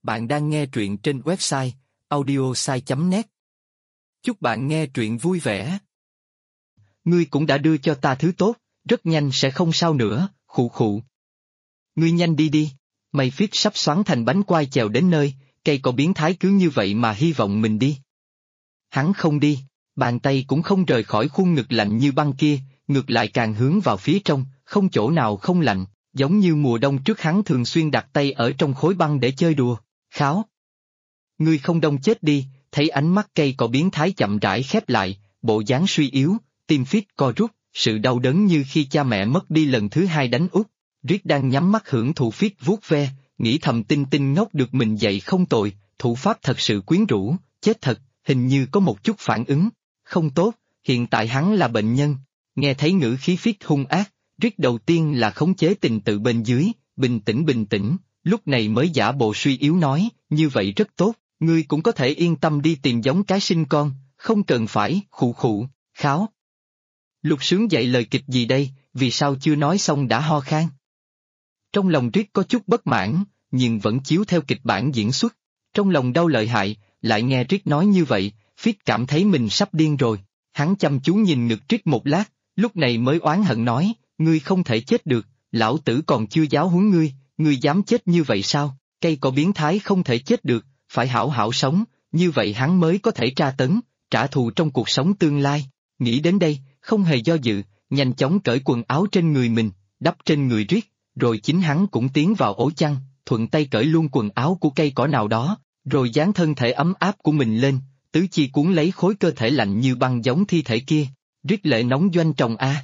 Bạn đang nghe truyện trên website audiosai.net. Chúc bạn nghe truyện vui vẻ. Ngươi cũng đã đưa cho ta thứ tốt, rất nhanh sẽ không sao nữa, khụ khụ. Ngươi nhanh đi đi, mày Phít sắp xoắn thành bánh quai chèo đến nơi, cây cỏ biến thái cứ như vậy mà hy vọng mình đi. Hắn không đi, bàn tay cũng không rời khỏi khuôn ngực lạnh như băng kia, ngược lại càng hướng vào phía trong, không chỗ nào không lạnh, giống như mùa đông trước hắn thường xuyên đặt tay ở trong khối băng để chơi đùa. Kháo. Ngươi không đông chết đi, thấy ánh mắt cây cỏ biến thái chậm rãi khép lại, bộ dáng suy yếu, tim Phít co rút, sự đau đớn như khi cha mẹ mất đi lần thứ hai đánh úp. Riết đang nhắm mắt hưởng thụ Phít vuốt ve, nghĩ thầm Tinh Tinh ngốc được mình dạy không tồi, thủ pháp thật sự quyến rũ, chết thật, hình như có một chút phản ứng. Không tốt, hiện tại hắn là bệnh nhân. Nghe thấy ngữ khí Phít hung ác, Riết đầu tiên là khống chế tình tự bên dưới, bình tĩnh, lúc này mới giả bộ suy yếu nói, như vậy rất tốt, ngươi cũng có thể yên tâm đi tìm giống cái sinh con, không cần phải, khụ khụ, kháo. Lục Sướng dạy lời kịch gì đây, vì sao chưa nói xong đã ho khan? Trong lòng Riết có chút bất mãn, nhưng vẫn chiếu theo kịch bản diễn xuất. Trong lòng đau lợi hại, lại nghe Riết nói như vậy, Phít cảm thấy mình sắp điên rồi. Hắn chăm chú nhìn ngực Riết một lát, lúc này mới oán hận nói, ngươi không thể chết được, lão tử còn chưa giáo huấn ngươi dám chết như vậy sao? Cây cỏ biến thái không thể chết được, phải hảo hảo sống, như vậy hắn mới có thể tra tấn, trả thù trong cuộc sống tương lai. Nghĩ đến đây, không hề do dự, nhanh chóng cởi quần áo trên người mình, đắp trên người Riết, rồi chính hắn cũng tiến vào ổ chăn, thuận tay cởi luôn quần áo của cây cỏ nào đó, rồi dán thân thể ấm áp của mình lên, tứ chi cuốn lấy khối cơ thể lạnh như băng giống thi thể kia. Riết lệ nóng doanh tròng a.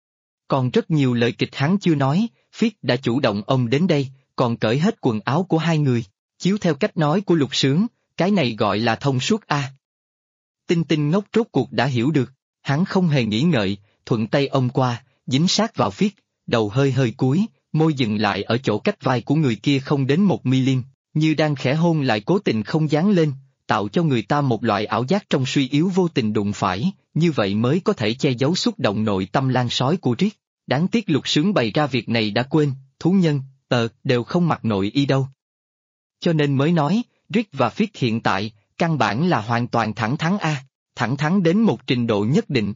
Còn rất nhiều lời kịch hắn chưa nói, Phít đã chủ động ôm đến đây, còn cởi hết quần áo của hai người, chiếu theo cách nói của Lục Sướng, cái này gọi là thông suốt a. Tinh Tinh ngốc rốt cuộc đã hiểu được, hắn không hề nghĩ ngợi, thuận tay ôm qua, dính sát vào Phít, đầu hơi hơi cúi, môi dừng lại ở chỗ cách vai của người kia không đến 1 mm, như đang khẽ hôn lại cố tình không dán lên, tạo cho người ta một loại ảo giác trong suy yếu vô tình đụng phải, như vậy mới có thể che giấu xúc động nội tâm lan sói của Riết. Đáng tiếc Lục Sướng bày ra việc này đã quên, thú nhân, đều không mặc nội y đâu. Cho nên mới nói, Riết và Phít hiện tại, căn bản là hoàn toàn thẳng thắn a, thẳng thắn đến một trình độ nhất định.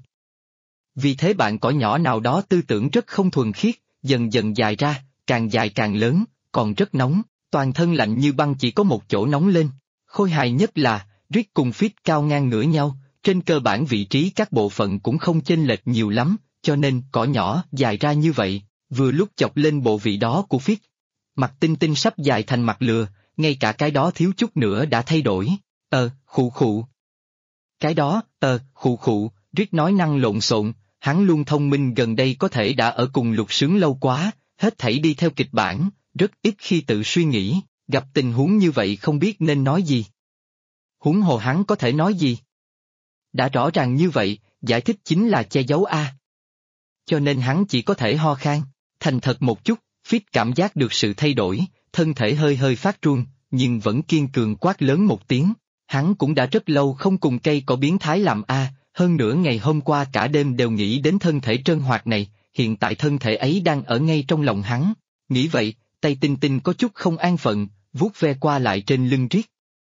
Vì thế bạn cỏ nhỏ nào đó tư tưởng rất không thuần khiết, dần dần dài ra, càng dài càng lớn, còn rất nóng, toàn thân lạnh như băng chỉ có một chỗ nóng lên. Khôi hài nhất là, Riết cùng Phít cao ngang ngửa nhau, trên cơ bản vị trí các bộ phận cũng không chênh lệch nhiều lắm, cho nên cỏ nhỏ dài ra như vậy, vừa lúc chọc lên bộ vị đó của Phít. Mặt Tinh Tinh sắp dài thành mặt lừa, ngay cả cái đó thiếu chút nữa đã thay đổi, khụ khụ. Cái đó, khụ khụ, Riết nói năng lộn xộn, hắn luôn thông minh gần đây có thể đã ở cùng Lục Sướng lâu quá, hết thảy đi theo kịch bản, rất ít khi tự suy nghĩ, gặp tình huống như vậy không biết nên nói gì. Huống hồ hắn có thể nói gì? Đã rõ ràng như vậy, giải thích chính là che giấu a. Cho nên hắn chỉ có thể ho khan, thành thật một chút, Phít cảm giác được sự thay đổi, thân thể hơi hơi phát run, nhưng vẫn kiên cường quát lớn một tiếng. Hắn cũng đã rất lâu không cùng cây cỏ biến thái làm a, hơn nữa ngày hôm qua cả đêm đều nghĩ đến thân thể trơn hoạt này, hiện tại thân thể ấy đang ở ngay trong lòng hắn. Nghĩ vậy, tay Tinh Tinh có chút không an phận, vuốt ve qua lại trên lưng Riết.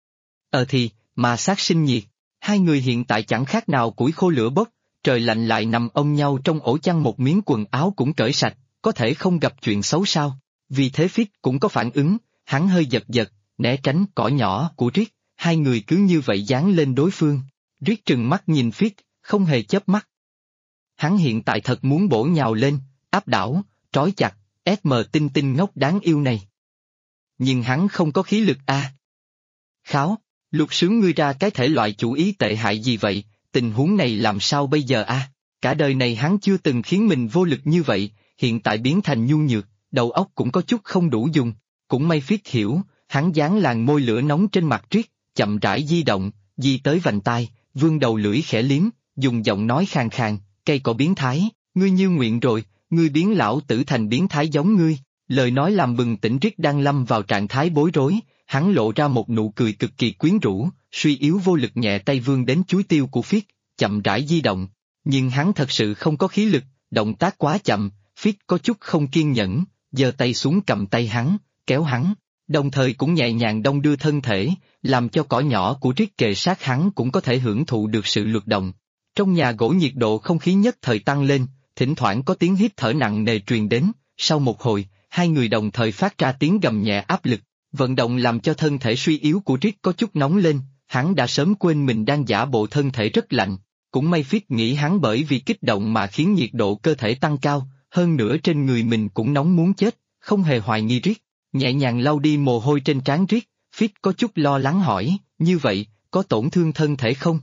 Mà sát sinh nhiệt, hai người hiện tại chẳng khác nào củi khô lửa bốc, trời lạnh lại nằm ôm nhau trong ổ chăn, một miếng quần áo cũng cởi sạch, có thể không gặp chuyện xấu sao? Vì thế Phít cũng có phản ứng, hắn hơi giật, né tránh cỏ nhỏ của Riết, hai người cứ như vậy dán lên đối phương. Riết trừng mắt nhìn Phít, không hề chớp mắt. Hắn hiện tại thật muốn bổ nhào lên, áp đảo, trói chặt, Tinh Tinh ngốc đáng yêu này. Nhưng hắn không có khí lực a. Kháo, Lục Sướng ngươi ra cái thể loại chủ ý tệ hại gì vậy, tình huống này làm sao bây giờ a? Cả đời này hắn chưa từng khiến mình vô lực như vậy, hiện tại biến thành nhu nhược, đầu óc cũng có chút không đủ dùng. Cũng may Phít hiểu, hắn dán làn môi lửa nóng trên mặt Riết, chậm rãi di động, di tới vành tai, vươn đầu lưỡi khẽ liếm, dùng giọng nói khàn khàn, cây cỏ biến thái, ngươi như nguyện rồi, ngươi biến lão tử thành biến thái giống ngươi. Lời nói làm bừng tỉnh Riết đang lâm vào trạng thái bối rối, hắn lộ ra một nụ cười cực kỳ quyến rũ, suy yếu vô lực nhẹ tay vươn đến chuối tiêu của Phít, chậm rãi di động. Nhưng hắn thật sự không có khí lực, động tác quá chậm, Phít có chút không kiên nhẫn, giơ tay xuống cầm tay hắn, kéo hắn. đồng thời cũng nhẹ nhàng đong đưa thân thể, làm cho cỏ nhỏ của Rick kề sát hắn cũng có thể hưởng thụ được sự luật động. Trong nhà gỗ nhiệt độ không khí nhất thời tăng lên, thỉnh thoảng có tiếng hít thở nặng nề truyền đến, sau một hồi, hai người đồng thời phát ra tiếng gầm nhẹ áp lực, vận động làm cho thân thể suy yếu của Rick có chút nóng lên, hắn đã sớm quên mình đang giả bộ thân thể rất lạnh, cũng may Fitz nghĩ hắn bởi vì kích động mà khiến nhiệt độ cơ thể tăng cao, hơn nữa trên người mình cũng nóng muốn chết, không hề hoài nghi Rick, nhẹ nhàng lau đi mồ hôi trên trán Rick, Fitz có chút lo lắng hỏi, như vậy, có tổn thương thân thể không?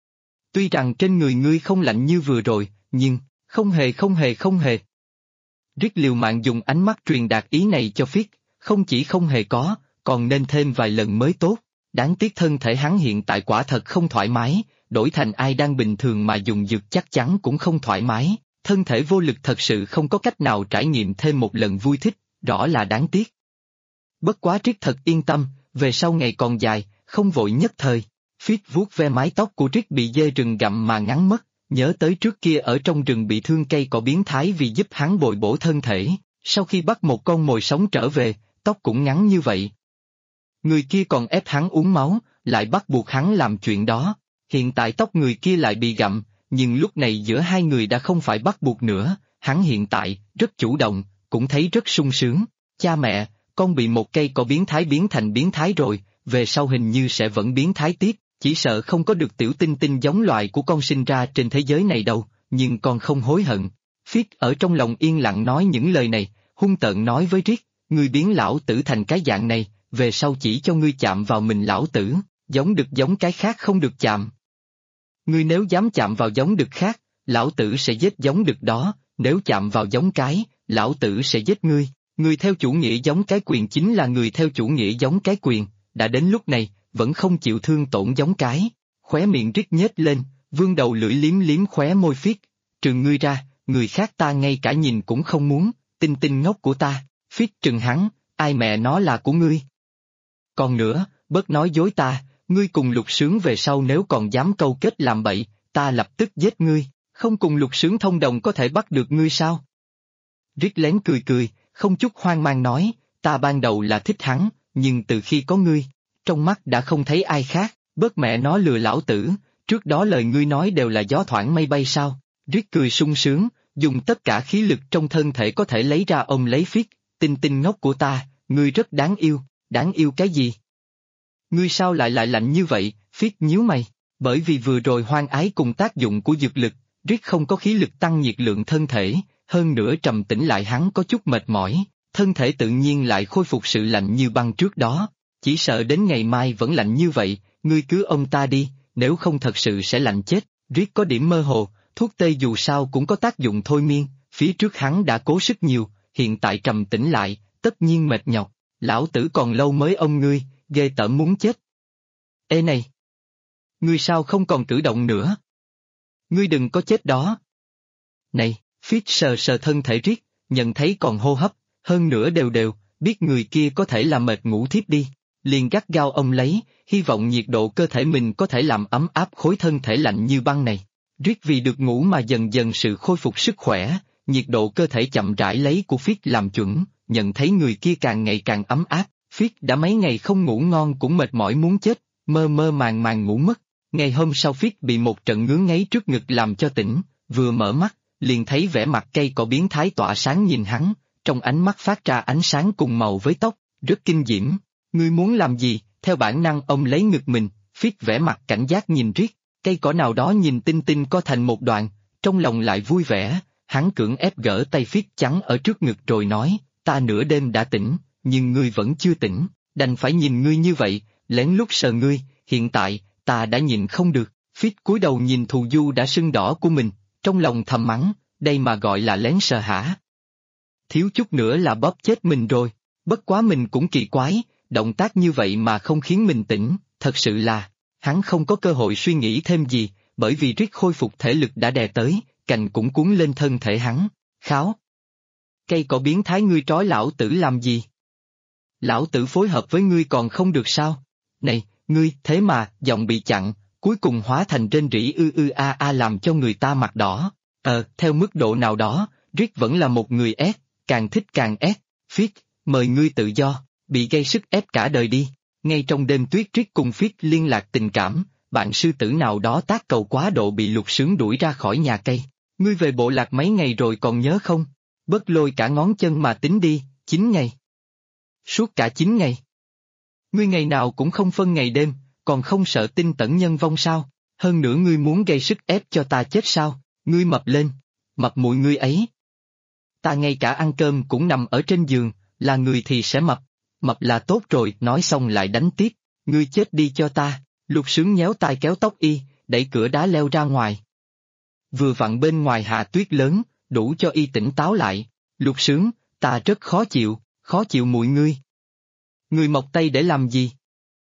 Tuy rằng trên người ngươi không lạnh như vừa rồi, nhưng, không hề. Rick liều mạng dùng ánh mắt truyền đạt ý này cho Fitz, không chỉ không hề có, còn nên thêm vài lần mới tốt. Đáng tiếc thân thể hắn hiện tại quả thật không thoải mái, đổi thành ai đang bình thường mà dùng dược chắc chắn cũng không thoải mái, thân thể vô lực thật sự không có cách nào trải nghiệm thêm một lần vui thích, rõ là đáng tiếc. Bất quá Rick thật yên tâm, về sau ngày còn dài, không vội nhất thời. Fitz vuốt ve mái tóc của Rick bị dê rừng gặm mà ngắn mất, nhớ tới trước kia ở trong rừng bị thương cây cỏ biến thái vì giúp hắn bồi bổ thân thể, sau khi bắt một con mồi sống trở về, tóc cũng ngắn như vậy. Người kia còn ép hắn uống máu, lại bắt buộc hắn làm chuyện đó, hiện tại tóc người kia lại bị gặm, nhưng lúc này giữa hai người đã không phải bắt buộc nữa, hắn hiện tại, rất chủ động, cũng thấy rất sung sướng, cha mẹ, con bị một cây cỏ biến thành biến thái rồi, về sau hình như sẽ vẫn biến thái tiếp, chỉ sợ không có được tiểu tinh tinh giống loài của con sinh ra trên thế giới này đâu, nhưng con không hối hận. Fitz ở trong lòng yên lặng nói những lời này, hung tợn nói với Rick, ngươi biến lão tử thành cái dạng này, về sau chỉ cho ngươi chạm vào mình lão tử, giống được giống cái khác không được chạm. Ngươi nếu dám chạm vào giống đực khác, lão tử sẽ giết giống đực đó, nếu chạm vào giống cái, lão tử sẽ giết ngươi. Người theo chủ nghĩa giống cái quyền chính là người theo chủ nghĩa giống cái quyền, đã đến lúc này, vẫn không chịu thương tổn giống cái. Khóe miệng Rick nhếch lên, vươn đầu lưỡi liếm liếm khóe môi Fitz, trừng ngươi ra, người khác ta ngay cả nhìn cũng không muốn, tinh tinh ngốc của ta, Fitz trừng hắn, ai mẹ nó là của ngươi. Còn nữa, bớt nói dối ta, ngươi cùng Lục Sướng về sau nếu còn dám câu kết làm bậy, ta lập tức giết ngươi, không cùng Lục Sướng thông đồng có thể bắt được ngươi sao? Rick lén cười, không chút hoang mang nói, ta ban đầu là thích hắn, nhưng từ khi có ngươi, trong mắt đã không thấy ai khác, bớt mẹ nó lừa lão tử, trước đó lời ngươi nói đều là gió thoảng mây bay sao? Rick cười sung sướng, dùng tất cả khí lực trong thân thể có thể lấy ra ôm lấy Fitz, tinh tinh ngốc của ta, ngươi rất đáng yêu cái gì? Ngươi sao lại lạnh như vậy, Fitz nhíu mày, bởi vì vừa rồi hoang ái cùng tác dụng của dược lực, Rick không có khí lực tăng nhiệt lượng thân thể, hơn nữa trầm tĩnh lại hắn có chút mệt mỏi, thân thể tự nhiên lại khôi phục sự lạnh như băng trước đó, chỉ sợ đến ngày mai vẫn lạnh như vậy, ngươi cứ ôm ta đi, nếu không thật sự sẽ lạnh chết. Rick có điểm mơ hồ, thuốc tê dù sao cũng có tác dụng thôi miên, phía trước hắn đã cố sức nhiều, hiện tại trầm tĩnh lại, tất nhiên mệt nhọc, lão tử còn lâu mới ôm ngươi, ghê tởm muốn chết. Ê này! Ngươi sao không còn cử động nữa? Ngươi đừng có chết đó! Này! Fitz sờ thân thể Rick, nhận thấy còn hô hấp, hơn nữa đều, biết người kia có thể là mệt ngủ thiếp đi, liền gắt gao ôm lấy, hy vọng nhiệt độ cơ thể mình có thể làm ấm áp khối thân thể lạnh như băng này. Rick vì được ngủ mà dần dần sự khôi phục sức khỏe, nhiệt độ cơ thể chậm rãi lấy của Fitz làm chuẩn, nhận thấy người kia càng ngày càng ấm áp, Fitz đã mấy ngày không ngủ ngon cũng mệt mỏi muốn chết, mơ màng ngủ mất. Ngày hôm sau Fitz bị một trận ngứa ngáy trước ngực làm cho tỉnh, vừa mở mắt, liền thấy vẻ mặt cây cỏ biến thái tỏa sáng nhìn hắn, trong ánh mắt phát ra ánh sáng cùng màu với tóc, rất kinh diễm. Ngươi muốn làm gì? Theo bản năng ông lấy ngực mình, Fitz vẻ mặt cảnh giác nhìn Rick, cây cỏ nào đó nhìn tinh tinh co thành một đoạn, trong lòng lại vui vẻ, hắn cưỡng ép gỡ tay Fitz trắng ở trước ngực rồi nói, ta nửa đêm đã tỉnh, nhưng ngươi vẫn chưa tỉnh, đành phải nhìn ngươi như vậy, lén lút sờ ngươi, hiện tại, ta đã nhìn không được. Fitz cúi đầu nhìn thù du đã sưng đỏ của mình, trong lòng thầm mắng, đây mà gọi là lén sờ hả? Thiếu chút nữa là bóp chết mình rồi, bất quá mình cũng kỳ quái, động tác như vậy mà không khiến mình tỉnh, thật sự là, hắn không có cơ hội suy nghĩ thêm gì, bởi vì Rick khôi phục thể lực đã đè tới, cành cũng cuốn lên thân thể hắn, kháo. Cây cỏ biến thái ngươi trói lão tử làm gì? Lão tử phối hợp với ngươi còn không được sao? Này, ngươi, thế mà, giọng bị chặn, cuối cùng hóa thành rên rỉ a làm cho người ta mặt đỏ. Theo mức độ nào đó, Rick vẫn là một người ép, càng thích càng ép. Fitz, mời ngươi tự do. bị gây sức ép cả đời đi. Ngay trong đêm Tuyết Triết cùng Phiết liên lạc tình cảm, bạn sư tử nào đó tác cầu quá độ bị Lục Sướng đuổi ra khỏi nhà cây. Ngươi về bộ lạc mấy ngày rồi còn nhớ không? Bớt lôi cả ngón chân mà tính đi, 9 ngày. Suốt cả 9 ngày. Ngươi ngày nào cũng không phân ngày đêm, còn không sợ tinh tẩn nhân vong sao? Hơn nữa ngươi muốn gây sức ép cho ta chết sao? Ngươi mập lên, mập mụi ngươi ấy. Ta ngay cả ăn cơm cũng nằm ở trên giường, là người thì sẽ mập. Mập là tốt rồi, nói xong lại đánh tiếp. Ngươi chết đi cho ta. Lục Sướng nhéo tai kéo tóc y, đẩy cửa đá leo ra ngoài. Vừa vặn bên ngoài hạ tuyết lớn, đủ cho y tỉnh táo lại. Lục Sướng, ta rất khó chịu mụi ngươi. Ngươi mọc tay để làm gì?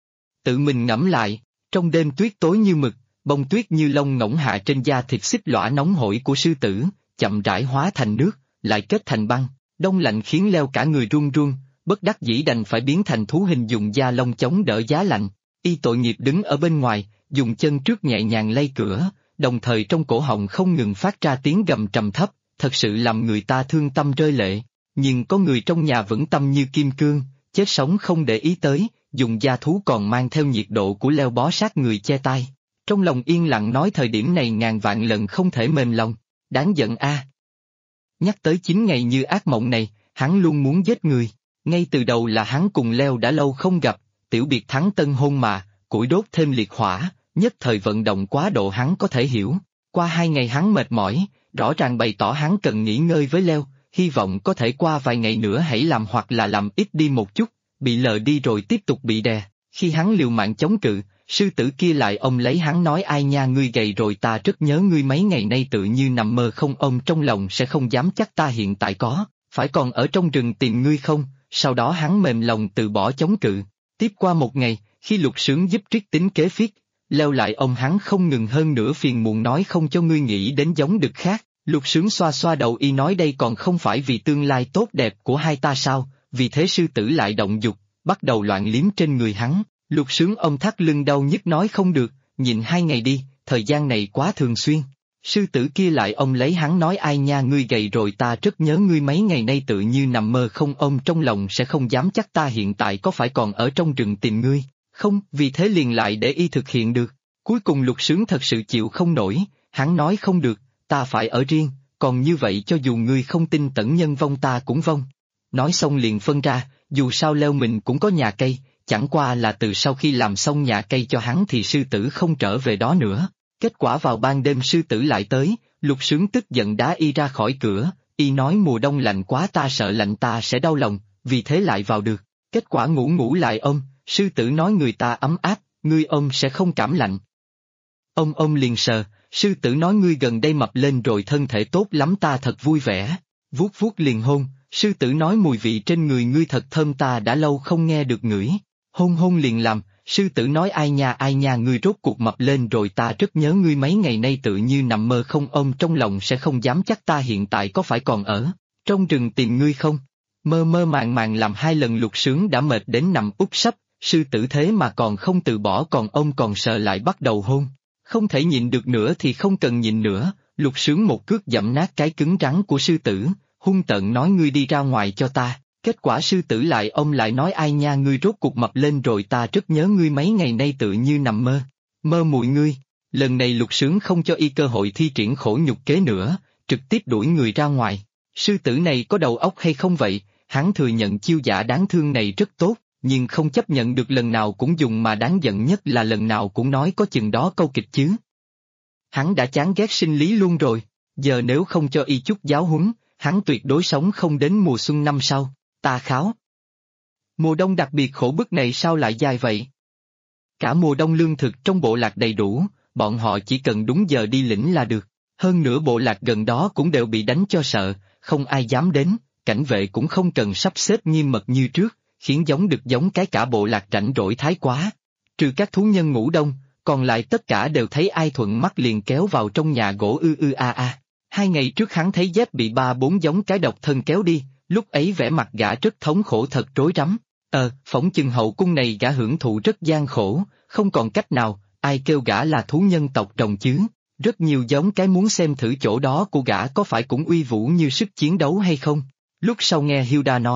Tự mình ngẫm lại, trong đêm tuyết tối như mực, bông tuyết như lông ngỗng hạ trên da thịt xích lõa nóng hổi của sư tử, chậm rãi hóa thành nước, lại kết thành băng, đông lạnh khiến leo cả người run run, bất đắc dĩ đành phải biến thành thú hình dùng da lông chống đỡ giá lạnh. Y tội nghiệp đứng ở bên ngoài, dùng chân trước nhẹ nhàng lay cửa, đồng thời trong cổ họng không ngừng phát ra tiếng gầm trầm thấp, thật sự làm người ta thương tâm rơi lệ. Nhưng có người trong nhà vững tâm như kim cương, chết sống không để ý tới, dùng da thú còn mang theo nhiệt độ của leo bó sát người che tai. Trong lòng yên lặng nói thời điểm này ngàn vạn lần không thể mềm lòng, đáng giận a. Nhắc tới 9 ngày như ác mộng này, hắn luôn muốn giết người. Ngay từ đầu là hắn cùng leo đã lâu không gặp, tiểu biệt thắng tân hôn mà, củi đốt thêm liệt hỏa, nhất thời vận động quá độ hắn có thể hiểu. Qua 2 ngày hắn mệt mỏi, rõ ràng bày tỏ hắn cần nghỉ ngơi với leo, hy vọng có thể qua vài ngày nữa hãy làm hoặc là làm ít đi một chút, bị lờ đi rồi tiếp tục bị đè. Khi hắn liều mạng chống cự, sư tử kia lại ôm lấy hắn nói ai nha ngươi gầy rồi ta rất nhớ ngươi mấy ngày nay tự như nằm mơ không ôm trong lòng sẽ không dám chắc ta hiện tại có, phải còn ở trong rừng tìm ngươi không, sau đó hắn mềm lòng từ bỏ chống cự. Tiếp qua 1 ngày, khi Lục Sướng giúp Triết tính kế Phiết, leo lại ôm hắn không ngừng hơn nữa phiền muộn nói không cho ngươi nghĩ đến giống đực khác. Lục Sướng xoa xoa đầu y nói đây còn không phải vì tương lai tốt đẹp của hai ta sao, vì thế sư tử lại động dục, bắt đầu loạn liếm trên người hắn. Lục Sướng ôm thắt lưng đau nhức nói không được, nhịn 2 ngày đi, thời gian này quá thường xuyên. Sư tử kia lại ôm lấy hắn nói ai nha ngươi gầy rồi ta rất nhớ ngươi mấy ngày nay tự như nằm mơ không ôm trong lòng sẽ không dám chắc ta hiện tại có phải còn ở trong rừng tìm ngươi, không, vì thế liền lại để y thực hiện được. Cuối cùng Lục Sướng thật sự chịu không nổi, hắn nói không được, ta phải ở riêng, còn như vậy cho dù ngươi không tin tẩn nhân vong ta cũng vong. Nói xong liền phân ra, dù sao leo mình cũng có nhà cây, chẳng qua là từ sau khi làm xong nhà cây cho hắn thì sư tử không trở về đó nữa. Kết quả vào ban đêm sư tử lại tới, Lục Sướng tức giận đá y ra khỏi cửa, y nói mùa đông lạnh quá ta sợ lạnh ta sẽ đau lòng, vì thế lại vào được. Kết quả ngủ lại ôm, sư tử nói người ta ấm áp, ngươi ôm sẽ không cảm lạnh. Ôm liền sờ, sư tử nói ngươi gần đây mập lên rồi thân thể tốt lắm ta thật vui vẻ. Vuốt liền hôn, sư tử nói mùi vị trên người ngươi thật thơm ta đã lâu không nghe được ngửi. Hôn liền làm, sư tử nói ai nha ngươi rốt cuộc mập lên rồi ta rất nhớ ngươi mấy ngày nay tự như nằm mơ không ôm trong lòng sẽ không dám chắc ta hiện tại có phải còn ở trong rừng tìm ngươi không. Mơ màng làm 2 lần Lục Sướng đã mệt đến nằm úp sấp, sư tử thế mà còn không từ bỏ còn ôm còn sợ lại bắt đầu hôn. Không thể nhịn được nữa thì không cần nhịn nữa, Lục Sướng một cước dẫm nát cái cứng rắn của sư tử, hung tợn nói ngươi đi ra ngoài cho ta. Kết quả sư tử lại ôm lại nói ai nha ngươi rốt cuộc mập lên rồi ta rất nhớ ngươi mấy ngày nay tự như nằm mơ mụi ngươi. Lần này Lục Sướng không cho y cơ hội thi triển khổ nhục kế nữa, trực tiếp đuổi người ra ngoài. Sư tử này có đầu óc hay không vậy, hắn thừa nhận chiêu giả đáng thương này rất tốt, nhưng không chấp nhận được lần nào cũng dùng mà đáng giận nhất là lần nào cũng nói có chừng đó câu kịch chứ. Hắn đã chán ghét sinh lý luôn rồi, giờ nếu không cho y chút giáo huấn, hắn tuyệt đối sống không đến mùa xuân năm sau. Ta kháo. Mùa đông đặc biệt khổ bức này sao lại dài vậy? Cả mùa đông lương thực trong bộ lạc đầy đủ, bọn họ chỉ cần đúng giờ đi lĩnh là được. Hơn nữa bộ lạc gần đó cũng đều bị đánh cho sợ, không ai dám đến, cảnh vệ cũng không cần sắp xếp nghiêm mật như trước, khiến giống được giống cái cả bộ lạc rảnh rỗi thái quá. Trừ các thú nhân ngủ đông, còn lại tất cả đều thấy ai thuận mắt liền kéo vào trong nhà gỗ a. 2 ngày trước hắn thấy dép bị 3-4 giống cái độc thân kéo đi. Lúc ấy vẻ mặt gã rất thống khổ thật rối rắm. Phỏng chừng hậu cung này gã hưởng thụ rất gian khổ, không còn cách nào, ai kêu gã là thú nhân tộc rồng chứ. Rất nhiều giống cái muốn xem thử chỗ đó của gã có phải cũng uy vũ như sức chiến đấu hay không. Lúc sau nghe Hilda nói,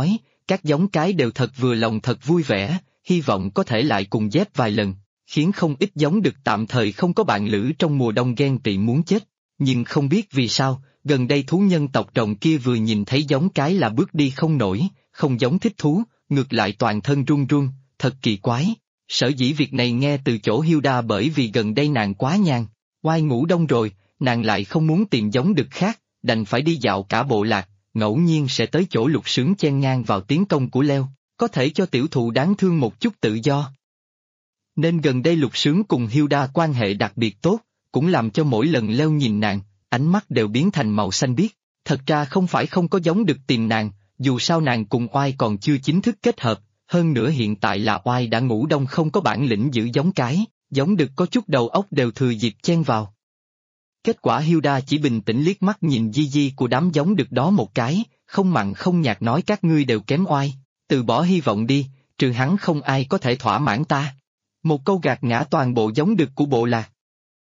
các giống cái đều thật vừa lòng thật vui vẻ, hy vọng có thể lại cùng dép vài lần, khiến không ít giống đực tạm thời không có bạn lữ trong mùa đông ghen tị muốn chết. Nhưng không biết vì sao, gần đây thú nhân tộc rồng kia vừa nhìn thấy giống cái là bước đi không nổi, không giống thích thú, ngược lại toàn thân run run, thật kỳ quái. Sở dĩ việc này nghe từ chỗ Hilda bởi vì gần đây nàng quá nhàn, oai ngủ đông rồi, nàng lại không muốn tìm giống đực khác, đành phải đi dạo cả bộ lạc, ngẫu nhiên sẽ tới chỗ Lục Sướng chen ngang vào tiến công của Leo, có thể cho tiểu thụ đáng thương một chút tự do. Nên gần đây Lục Sướng cùng Hilda quan hệ đặc biệt tốt, cũng làm cho mỗi lần Leo nhìn nàng, ánh mắt đều biến thành màu xanh biếc. Thật ra không phải không có giống đực tìm nàng, dù sao nàng cùng oai còn chưa chính thức kết hợp, hơn nữa hiện tại là oai đã ngủ đông không có bản lĩnh giữ giống cái, giống đực có chút đầu óc đều thừa dịp chen vào. Kết quả Hilda chỉ bình tĩnh liếc mắt nhìn di di của đám giống đực đó một cái, không mặn không nhạt nói các ngươi đều kém oai, từ bỏ hy vọng đi, trừ hắn không ai có thể thỏa mãn ta. Một câu gạt ngã toàn bộ giống đực của bộ lạc.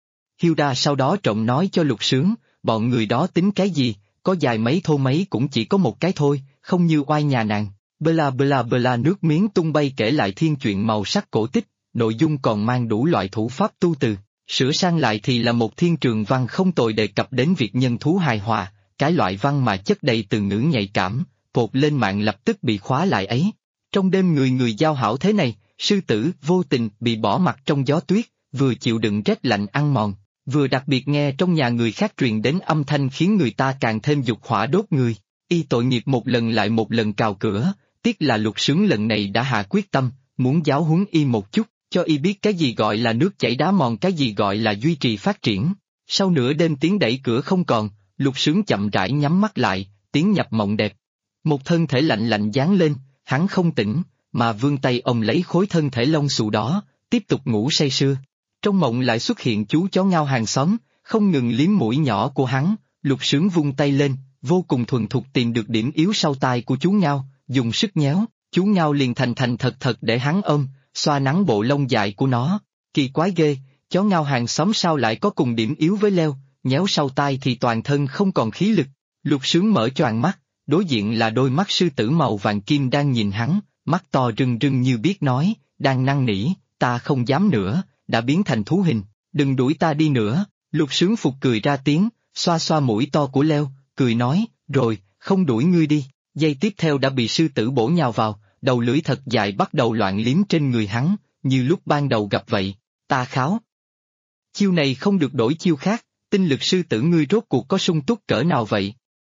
Hilda sau đó trộm nói cho Lục Sướng, bọn người đó tính cái gì, có dài mấy thô mấy cũng chỉ có một cái thôi, không như oai nhà nàng. Bla bla bla nước miếng tung bay kể lại thiên truyện màu sắc cổ tích, nội dung còn mang đủ loại thủ pháp tu từ, sửa sang lại thì là một thiên trường văn không tồi đề cập đến việc nhân thú hài hòa, cái loại văn mà chất đầy từ ngữ nhạy cảm, pột lên mạng lập tức bị khóa lại ấy. Trong đêm người người giao hảo thế này, sư tử vô tình bị bỏ mặc trong gió tuyết, vừa chịu đựng rét lạnh ăn mòn, vừa đặc biệt nghe trong nhà người khác truyền đến âm thanh khiến người ta càng thêm dục hỏa đốt người. Y tội nghiệp một lần lại một lần cào cửa, tiếc là Lục Sướng lần này đã hạ quyết tâm, muốn giáo huấn y một chút, cho y biết cái gì gọi là nước chảy đá mòn, cái gì gọi là duy trì phát triển. Sau nửa đêm tiếng đẩy cửa không còn, Lục Sướng chậm rãi nhắm mắt lại, tiến nhập mộng đẹp. Một thân thể lạnh lạnh giáng lên, hắn không tỉnh, mà vươn tay ôm lấy khối thân thể lông xù đó, tiếp tục ngủ say sưa. Trong mộng lại xuất hiện chú chó ngao hàng xóm, không ngừng liếm mũi nhỏ của hắn, Lục Sướng vung tay lên, vô cùng thuần thục tìm được điểm yếu sau tai của chú ngao, dùng sức nhéo, chú ngao liền thành thành thật thật để hắn ôm, xoa nắng bộ lông dài của nó. Kỳ quái ghê, chó ngao hàng xóm sao lại có cùng điểm yếu với Leo, nhéo sau tai thì toàn thân không còn khí lực. Lục Sướng mở choàng mắt, đối diện là đôi mắt sư tử màu vàng kim đang nhìn hắn, mắt to rưng rưng như biết nói, đang năn nỉ, ta không dám nữa, đã biến thành thú hình, đừng đuổi ta đi nữa. Lục Sướng phục cười ra tiếng, xoa xoa mũi to của Leo, cười nói, rồi, không đuổi ngươi đi. Giây tiếp theo đã bị sư tử bổ nhào vào, đầu lưỡi thật dài bắt đầu loạn liếm trên người hắn, như lúc ban đầu gặp vậy. Ta kháo. Chiêu này không được đổi chiêu khác, tinh lực sư tử ngươi rốt cuộc có sung túc cỡ nào vậy?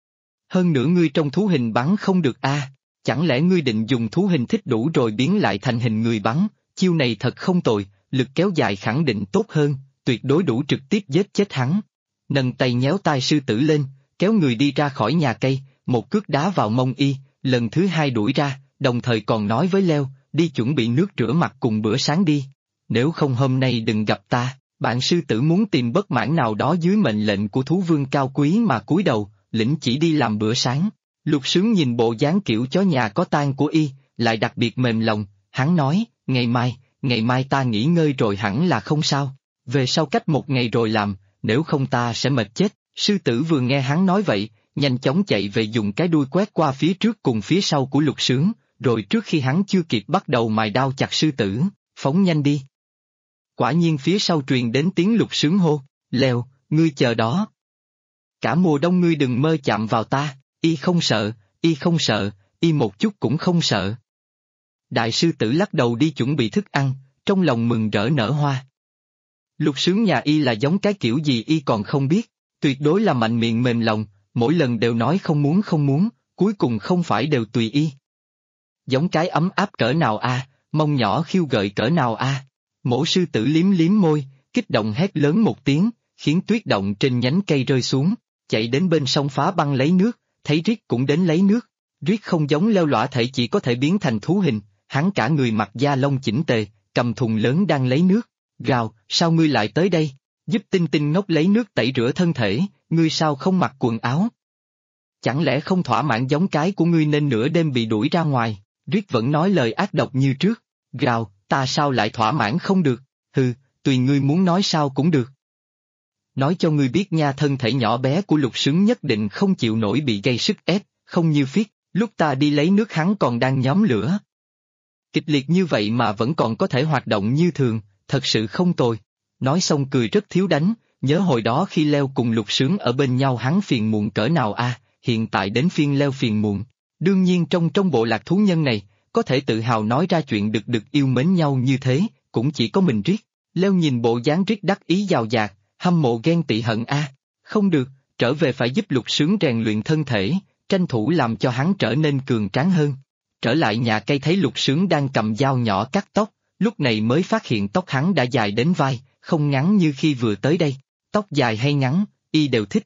Hơn nữa ngươi trong thú hình bắn không được chẳng lẽ ngươi định dùng thú hình thích đủ rồi biến lại thành hình người bắn, chiêu này thật không tồi, lực kéo dài khẳng định tốt hơn, tuyệt đối đủ trực tiếp giết chết hắn. Nâng tay nhéo tai sư tử lên, kéo người đi ra khỏi nhà cây, một cước đá vào mông y, lần thứ hai đuổi ra, đồng thời còn nói với Leo, đi chuẩn bị nước rửa mặt cùng bữa sáng đi. Nếu không hôm nay đừng gặp ta. Bạn sư tử muốn tìm bất mãn nào đó dưới mệnh lệnh của thú vương cao quý mà cúi đầu, lĩnh chỉ đi làm bữa sáng. Lục Sướng nhìn bộ dáng kiểu chó nhà có tang của y, lại đặc biệt mềm lòng, hắn nói, ngày mai ta nghỉ ngơi rồi hẳn là không sao, về sau cách một ngày rồi làm, nếu không ta sẽ mệt chết. Sư tử vừa nghe hắn nói vậy, nhanh chóng chạy về dùng cái đuôi quét qua phía trước cùng phía sau của Lục Sướng, rồi trước khi hắn chưa kịp bắt đầu mài đao chặt sư tử, phóng nhanh đi. Quả nhiên phía sau truyền đến tiếng Lục Sướng hô, Leo, ngươi chờ đó. Cả mùa đông ngươi đừng mơ chạm vào ta, y không sợ, y một chút cũng không sợ. Đại sư tử lắc đầu đi chuẩn bị thức ăn, trong lòng mừng rỡ nở hoa. Lục Sướng nhà y là giống cái kiểu gì y còn không biết, tuyệt đối là mạnh miệng mềm lòng, mỗi lần đều nói không muốn, cuối cùng không phải đều tùy y. Giống cái ấm áp cỡ nào mông nhỏ khiêu gợi cỡ nào Mổ sư tử liếm liếm môi, kích động hét lớn một tiếng, khiến tuyết động trên nhánh cây rơi xuống, chạy đến bên sông phá băng lấy nước, thấy Riết cũng đến lấy nước. Riết không giống Leo lõa thể chỉ có thể biến thành thú hình, hắn cả người mặc da lông chỉnh tề, cầm thùng lớn đang lấy nước. Gào, sao ngươi lại tới đây? Giúp Tinh Tinh ngốc lấy nước tẩy rửa thân thể, ngươi sao không mặc quần áo? Chẳng lẽ không thỏa mãn giống cái của ngươi nên nửa đêm bị đuổi ra ngoài? Riết vẫn nói lời ác độc như trước. Gào, ta sao lại thỏa mãn không được? Hừ, tùy ngươi muốn nói sao cũng được. Nói cho ngươi biết nha, thân thể nhỏ bé của Lục Sướng nhất định không chịu nổi bị gây sức ép, không như Phiết, Lúc ta đi lấy nước hắn còn đang nhóm lửa. Kịch liệt như vậy mà vẫn còn có thể hoạt động như thường, thật sự không tồi. Nói xong cười rất thiếu đánh, nhớ hồi đó khi leo cùng Lục Sướng ở bên nhau hắn phiền muộn cỡ nào a, hiện tại đến phiên leo phiền muộn. Đương nhiên trong bộ lạc thú nhân này, có thể tự hào nói ra chuyện được yêu mến nhau như thế, cũng chỉ có mình Riết. Leo nhìn bộ dáng Riết đắc ý giàu dạt, hâm mộ ghen tị hận a. Không được, trở về phải giúp Lục Sướng rèn luyện thân thể, tranh thủ làm cho hắn trở nên cường tráng hơn. Trở lại nhà cây thấy Lục Sướng đang cầm dao nhỏ cắt tóc, lúc này mới phát hiện tóc hắn đã dài đến vai, không ngắn như khi vừa tới đây. Tóc dài hay ngắn, y đều thích.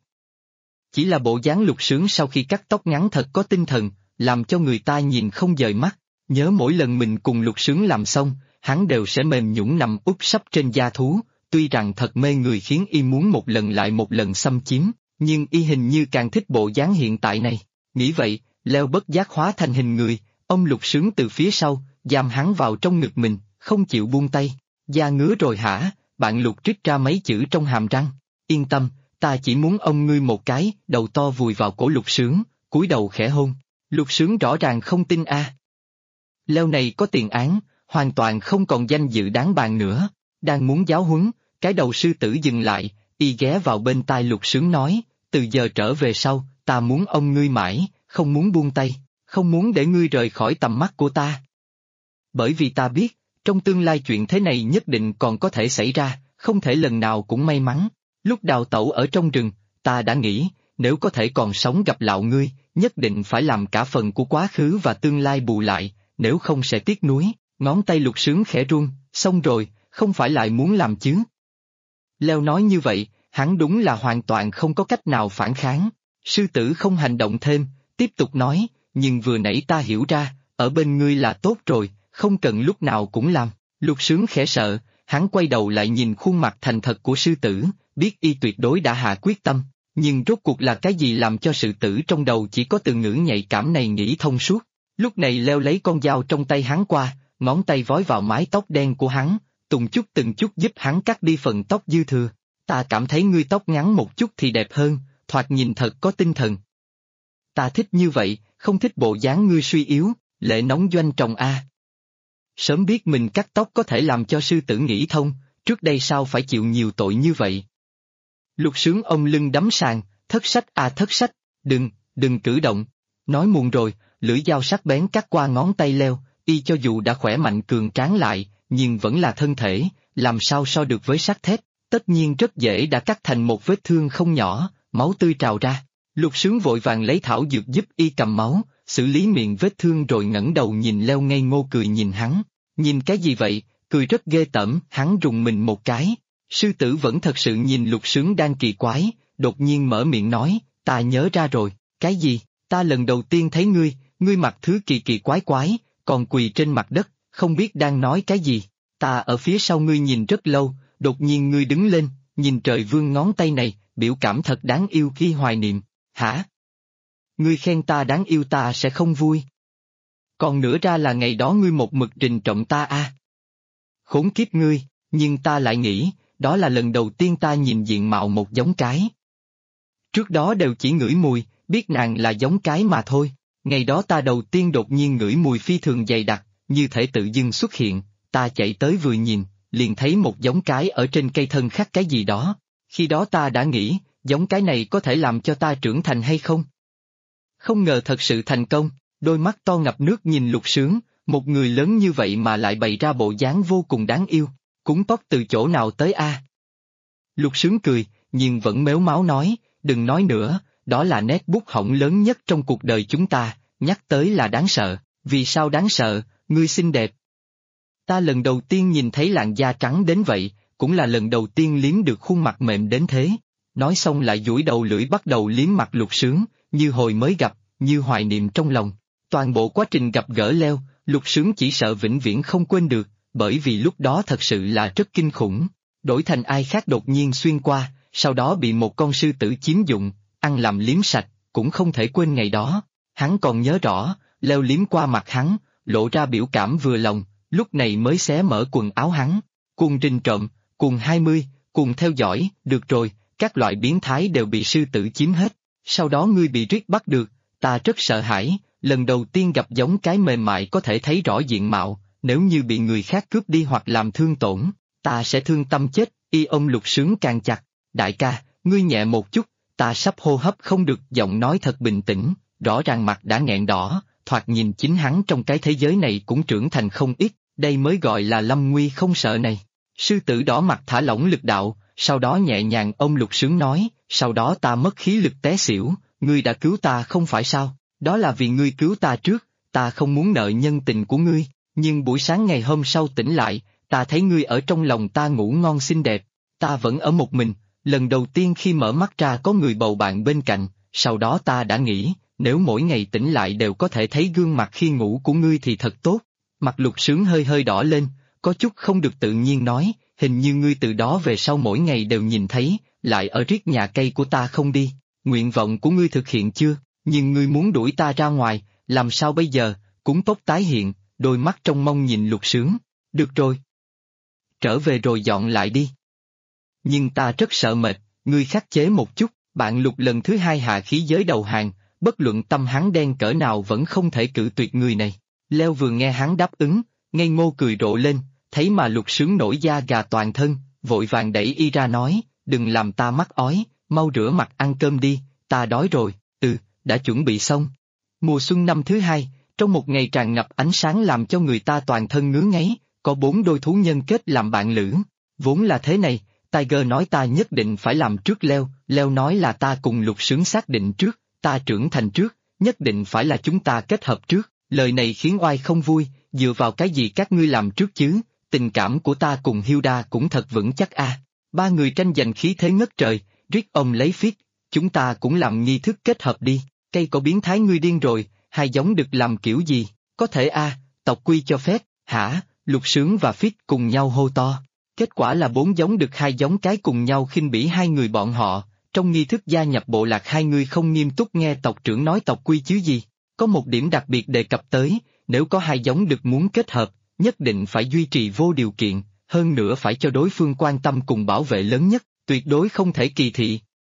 Chỉ là bộ dáng Lục Sướng sau khi cắt tóc ngắn thật có tinh thần, làm cho người ta nhìn không rời mắt. Nhớ mỗi lần mình cùng Lục Sướng làm xong, hắn đều sẽ mềm nhũn nằm úp sấp trên da thú, tuy rằng thật mê người khiến y muốn một lần lại một lần xâm chiếm, nhưng y hình như càng thích bộ dáng hiện tại này. Nghĩ vậy, Leo bất giác hóa thành hình người, ôm Lục Sướng từ phía sau, giam hắn vào trong ngực mình, không chịu buông tay. Da ngứa rồi hả? Bạn Lục trích ra mấy chữ trong hàm răng. Yên tâm, ta chỉ muốn ôm ngươi một cái, đầu to vùi vào cổ Lục Sướng, cúi đầu khẽ hôn. Lục Sướng rõ ràng không tin a. Leo này có tiền án, hoàn toàn không còn danh dự đáng bàn nữa. Đang muốn giáo huấn, cái đầu sư tử dừng lại, y ghé vào bên tai Lục Sướng nói, từ giờ trở về sau, ta muốn ôm ngươi mãi, không muốn buông tay, không muốn để ngươi rời khỏi tầm mắt của ta. Bởi vì ta biết, trong tương lai chuyện thế này nhất định còn có thể xảy ra, không thể lần nào cũng may mắn. Lúc đào tẩu ở trong rừng, ta đã nghĩ, nếu có thể còn sống gặp lại ngươi, nhất định phải làm cả phần của quá khứ và tương lai bù lại, nếu không sẽ tiếc nuối. Ngón tay Lục Sướng khẽ run, xong rồi, không phải lại muốn làm chứ. Leo nói như vậy, hắn đúng là hoàn toàn không có cách nào phản kháng. Sư tử không hành động thêm, tiếp tục nói, nhưng vừa nãy ta hiểu ra, ở bên ngươi là tốt rồi, không cần lúc nào cũng làm. Lục Sướng khẽ sợ, hắn quay đầu lại nhìn khuôn mặt thành thật của sư tử, biết y tuyệt đối đã hạ quyết tâm, nhưng rốt cuộc là cái gì làm cho sư tử trong đầu chỉ có từ ngữ nhạy cảm này nghĩ thông suốt. Lúc này Leo lấy con dao trong tay hắn qua, ngón tay vói vào mái tóc đen của hắn, từng chút giúp hắn cắt đi phần tóc dư thừa. Ta cảm thấy ngươi tóc ngắn một chút thì đẹp hơn, thoạt nhìn thật có tinh thần. Ta thích như vậy, không thích bộ dáng ngươi suy yếu, lệ nóng doanh trọng a. Sớm biết mình cắt tóc có thể làm cho sư tử nghĩ thông, trước đây sao phải chịu nhiều tội như vậy. Lục Sướng ôm lưng đấm sàn, thất sách, đừng cử động. Nói muộn rồi, lưỡi dao sắc bén cắt qua ngón tay Leo, y cho dù đã khỏe mạnh cường tráng lại, nhưng vẫn là thân thể, làm sao so được với sắt thép, tất nhiên rất dễ đã cắt thành một vết thương không nhỏ, máu tươi trào ra. Lục Sướng vội vàng lấy thảo dược giúp y cầm máu, xử lý miệng vết thương rồi ngẩng đầu nhìn Leo ngây ngô cười nhìn hắn. Nhìn cái gì vậy, cười rất ghê tởm, hắn rùng mình một cái. Sư tử vẫn thật sự nhìn Lục Sướng đang kỳ quái, đột nhiên mở miệng nói, ta nhớ ra rồi, cái gì, ta lần đầu tiên thấy ngươi mặc thứ kỳ quái, còn quỳ trên mặt đất, không biết đang nói cái gì. Ta ở phía sau ngươi nhìn rất lâu, đột nhiên ngươi đứng lên, nhìn trời vươn ngón tay này, biểu cảm thật đáng yêu khi hoài niệm. Hả? Ngươi khen ta đáng yêu ta sẽ không vui. Còn nữa ra là ngày đó ngươi một mực trình trọng ta a. Khốn kiếp ngươi, nhưng ta lại nghĩ, đó là lần đầu tiên ta nhìn diện mạo một giống cái. Trước đó đều chỉ ngửi mùi, biết nàng là giống cái mà thôi. Ngày đó ta đầu tiên đột nhiên ngửi mùi phi thường dày đặc, như thể tự dưng xuất hiện, ta chạy tới vừa nhìn, liền thấy một giống cái ở trên cây thân khắc cái gì đó. Khi đó ta đã nghĩ, giống cái này có thể làm cho ta trưởng thành hay không? Không ngờ thật sự thành công, đôi mắt to ngập nước nhìn Lục Sướng, một người lớn như vậy mà lại bày ra bộ dáng vô cùng đáng yêu, cúng tóc từ chỗ nào tới a? Lục Sướng cười, nhưng vẫn mếu máo nói, đừng nói nữa, đó là nét bút hỏng lớn nhất trong cuộc đời chúng ta, nhắc tới là đáng sợ, vì sao đáng sợ, ngươi xinh đẹp. Ta lần đầu tiên nhìn thấy làn da trắng đến vậy, cũng là lần đầu tiên liếm được khuôn mặt mềm đến thế. Nói xong lại duỗi đầu lưỡi bắt đầu liếm mặt Lục Sướng, như hồi mới gặp, như hoài niệm trong lòng. Toàn bộ quá trình gặp gỡ Leo, Lục Sướng chỉ sợ vĩnh viễn không quên được, bởi vì lúc đó thật sự là rất kinh khủng. Đổi thành ai khác đột nhiên xuyên qua, sau đó bị một con sư tử chiếm dụng, ăn làm liếm sạch, cũng không thể quên ngày đó. Hắn còn nhớ rõ, Leo liếm qua mặt hắn, lộ ra biểu cảm vừa lòng, lúc này mới xé mở quần áo hắn. Cuồng rình trộm, cuồng 20, cuồng theo dõi, được rồi, các loại biến thái đều bị sư tử chiếm hết. Sau đó ngươi bị Riết bắt được, ta rất sợ hãi, lần đầu tiên gặp giống cái mềm mại có thể thấy rõ diện mạo, nếu như bị người khác cướp đi hoặc làm thương tổn, ta sẽ thương tâm chết, ông Lục Sướng càng chặt, đại ca, ngươi nhẹ một chút, ta sắp hô hấp không được, giọng nói thật bình tĩnh, rõ ràng mặt đã nghẹn đỏ, thoạt nhìn chính hắn trong cái thế giới này cũng trưởng thành không ít, đây mới gọi là lâm nguy không sợ này. Sư tử đỏ mặt thả lỏng lực đạo, sau đó nhẹ nhàng ông Lục Sướng nói, sau đó ta mất khí lực té xỉu, ngươi đã cứu ta không phải sao, đó là vì ngươi cứu ta trước, ta không muốn nợ nhân tình của ngươi, nhưng buổi sáng ngày hôm sau tỉnh lại, ta thấy ngươi ở trong lòng ta ngủ ngon xinh đẹp, ta vẫn ở một mình, lần đầu tiên khi mở mắt ra có người bầu bạn bên cạnh, sau đó ta đã nghĩ, nếu mỗi ngày tỉnh lại đều có thể thấy gương mặt khi ngủ của ngươi thì thật tốt. Mặt Lục Sướng hơi hơi đỏ lên, có chút không được tự nhiên nói, hình như ngươi từ đó về sau mỗi ngày đều nhìn thấy, lại ở riết nhà cây của ta không đi, nguyện vọng của ngươi thực hiện chưa, nhưng ngươi muốn đuổi ta ra ngoài, làm sao bây giờ, cúng tóc tái hiện, đôi mắt trong mong nhìn Lục Sướng, được rồi. Trở về rồi dọn lại đi. Nhưng ta rất sợ mệt, ngươi khắc chế một chút, bạn Lục lần thứ hai hạ khí giới đầu hàng, bất luận tâm hắn đen cỡ nào vẫn không thể cự tuyệt người này. Leo vừa nghe hắn đáp ứng, ngây ngô cười rộ lên, thấy mà Lục Sướng nổi da gà toàn thân, vội vàng đẩy y ra nói, đừng làm ta mắc ói, mau rửa mặt ăn cơm đi, ta đói rồi, đã chuẩn bị xong. Mùa xuân năm thứ hai, trong một ngày tràn ngập ánh sáng làm cho người ta toàn thân ngứa ngáy, có 4 đôi thú nhân kết làm bạn lữ. Vốn là thế này, Tiger nói ta nhất định phải làm trước Leo, Leo nói là ta cùng Lục Sướng xác định trước, ta trưởng thành trước, nhất định phải là chúng ta kết hợp trước. Lời này khiến Oai không vui, dựa vào cái gì các ngươi làm trước chứ, tình cảm của ta cùng Hilda cũng thật vững chắc a. Ba người tranh giành khí thế ngất trời, Rick ông lấy Fitz, chúng ta cũng làm nghi thức kết hợp đi, cây cỏ biến thái ngươi điên rồi, hai giống được làm kiểu gì, có thể a, tộc quy cho phép, hả, Lục Sướng và Fitz cùng nhau hô to. Kết quả là 4 giống được 2 giống cái cùng nhau khinh bỉ hai người bọn họ, trong nghi thức gia nhập bộ lạc hai người không nghiêm túc nghe tộc trưởng nói tộc quy chứ gì. Có một điểm đặc biệt đề cập tới, nếu có 2 giống được muốn kết hợp, nhất định phải duy trì vô điều kiện, hơn nữa phải cho đối phương quan tâm cùng bảo vệ lớn nhất, tuyệt đối không thể kỳ thị.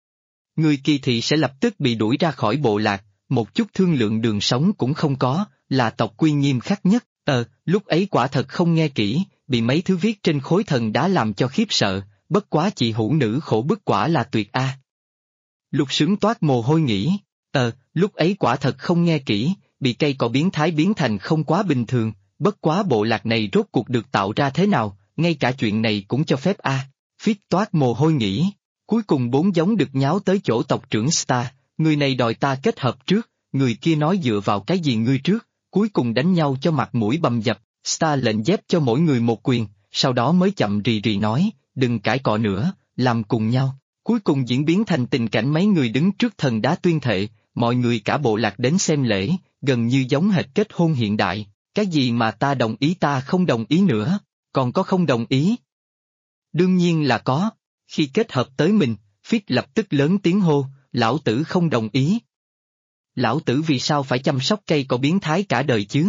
Người kỳ thị sẽ lập tức bị đuổi ra khỏi bộ lạc, một chút thương lượng đường sống cũng không có, là tộc quy nghiêm khắc nhất. Lúc ấy quả thật không nghe kỹ, bị mấy thứ viết trên khối thần đá làm cho khiếp sợ, bất quá chị hữu nữ khổ bức quả là tuyệt a. Lục Sướng toát mồ hôi nghĩ, lúc ấy quả thật không nghe kỹ, bị cây cỏ biến thái biến thành không quá bình thường, bất quá bộ lạc này rốt cuộc được tạo ra thế nào, ngay cả chuyện này cũng cho phép a. Fitz toát mồ hôi nghĩ, cuối cùng 4 giống được nháo tới chỗ tộc trưởng Star, người này đòi ta kết hợp trước, người kia nói dựa vào cái gì ngươi trước, cuối cùng đánh nhau cho mặt mũi bầm dập, Star lệnh dép cho mỗi người một quyền, sau đó mới chậm rì rì nói, đừng cãi cọ nữa, làm cùng nhau. Cuối cùng diễn biến thành tình cảnh mấy người đứng trước thần đá tuyên thệ, mọi người cả bộ lạc đến xem lễ, gần như giống hệt kết hôn hiện đại, cái gì mà ta đồng ý ta không đồng ý nữa, còn có không đồng ý? Đương nhiên là có, khi kết hợp tới mình, Fitz lập tức lớn tiếng hô, lão tử không đồng ý. Lão tử vì sao phải chăm sóc cây cỏ biến thái cả đời chứ?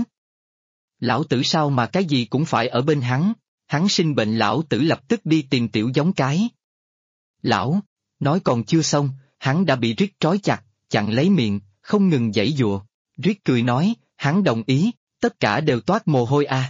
Lão tử sao mà cái gì cũng phải ở bên hắn sinh bệnh lão tử lập tức đi tìm tiểu giống cái. Lão, nói còn chưa xong, hắn đã bị Rick trói chặt, chặn lấy miệng, không ngừng giãy giụa. Rick cười nói, hắn đồng ý, tất cả đều toát mồ hôi a.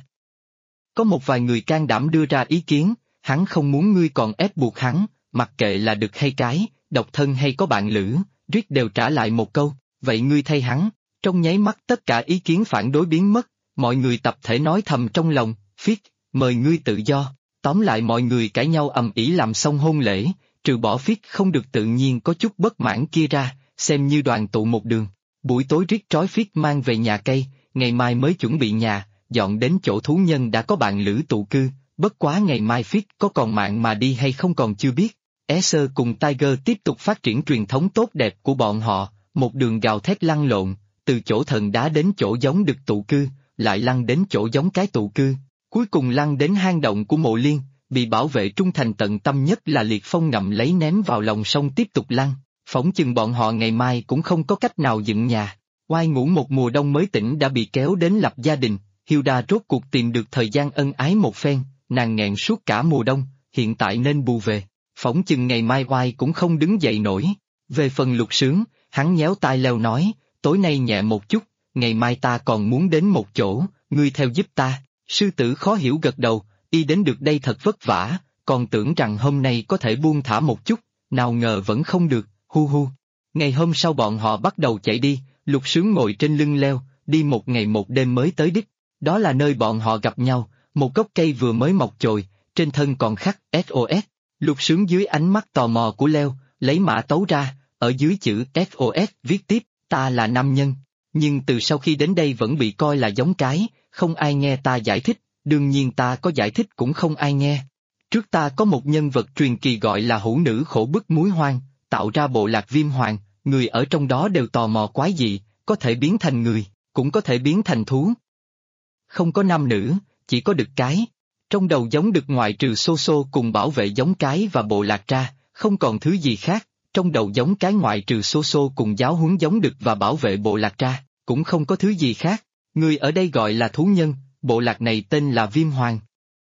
Có một vài người can đảm đưa ra ý kiến, hắn không muốn ngươi còn ép buộc hắn, mặc kệ là đực hay cái, độc thân hay có bạn lữ, Rick đều trả lại một câu, vậy ngươi thay hắn. Trong nháy mắt tất cả ý kiến phản đối biến mất, mọi người tập thể nói thầm trong lòng, Fitz, mời ngươi tự do. Tóm lại mọi người cãi nhau ầm ĩ làm xong hôn lễ, trừ bỏ Fitz không được tự nhiên có chút bất mãn kia ra, xem như đoàn tụ một đường. Buổi tối Rick trói Fitz mang về nhà cây, ngày mai mới chuẩn bị nhà, dọn đến chỗ thú nhân đã có bạn lữ tụ cư, bất quá ngày mai Fitz có còn mạng mà đi hay không còn chưa biết. Acer cùng Tiger tiếp tục phát triển truyền thống tốt đẹp của bọn họ, một đường gào thét lăn lộn, từ chỗ thần đá đến chỗ giống đực tụ cư, lại lăn đến chỗ giống cái tụ cư, cuối cùng lăn đến hang động của Mộ Liên, bị bảo vệ trung thành tận tâm nhất là Liệt Phong ngậm lấy ném vào lòng sông tiếp tục lăn, phỏng chừng bọn họ ngày mai cũng không có cách nào dựng nhà. Oai ngủ một mùa đông mới tỉnh đã bị kéo đến lập gia đình, Hilda rốt cuộc tìm được thời gian ân ái một phen, nàng nghẹn suốt cả mùa đông, hiện tại nên bù về, phỏng chừng ngày mai Oai cũng không đứng dậy nổi. Về phần Lục Sướng, hắn nhéo tai Leo nói, tối nay nhẹ một chút, ngày mai ta còn muốn đến một chỗ, ngươi theo giúp ta. Sư tử khó hiểu gật đầu, y đến được đây thật vất vả, còn tưởng rằng hôm nay có thể buông thả một chút, nào ngờ vẫn không được, hu hu. Ngày hôm sau bọn họ bắt đầu chạy đi, Lục Sướng ngồi trên lưng leo, đi một ngày một đêm mới tới đích. Đó là nơi bọn họ gặp nhau, một gốc cây vừa mới mọc chồi, trên thân còn khắc SOS. Lục Sướng dưới ánh mắt tò mò của leo, lấy mã tấu ra, ở dưới chữ SOS viết tiếp, ta là nam nhân. Nhưng từ sau khi đến đây vẫn bị coi là giống cái, không ai nghe ta giải thích, đương nhiên ta có giải thích cũng không ai nghe. Trước ta có một nhân vật truyền kỳ gọi là hữu nữ khổ bức muối hoang, tạo ra bộ lạc Viêm Hoàng, người ở trong đó đều tò mò quái dị, có thể biến thành người, cũng có thể biến thành thú. Không có nam nữ, chỉ có đực cái. Trong đầu giống đực ngoại trừ xô xô cùng bảo vệ giống cái và bộ lạc ra, không còn thứ gì khác. Trong đầu giống cái ngoại trừ xô xô cùng giáo huấn giống đực và bảo vệ bộ lạc ra, cũng không có thứ gì khác. Người ở đây gọi là thú nhân, bộ lạc này tên là Viêm Hoàng.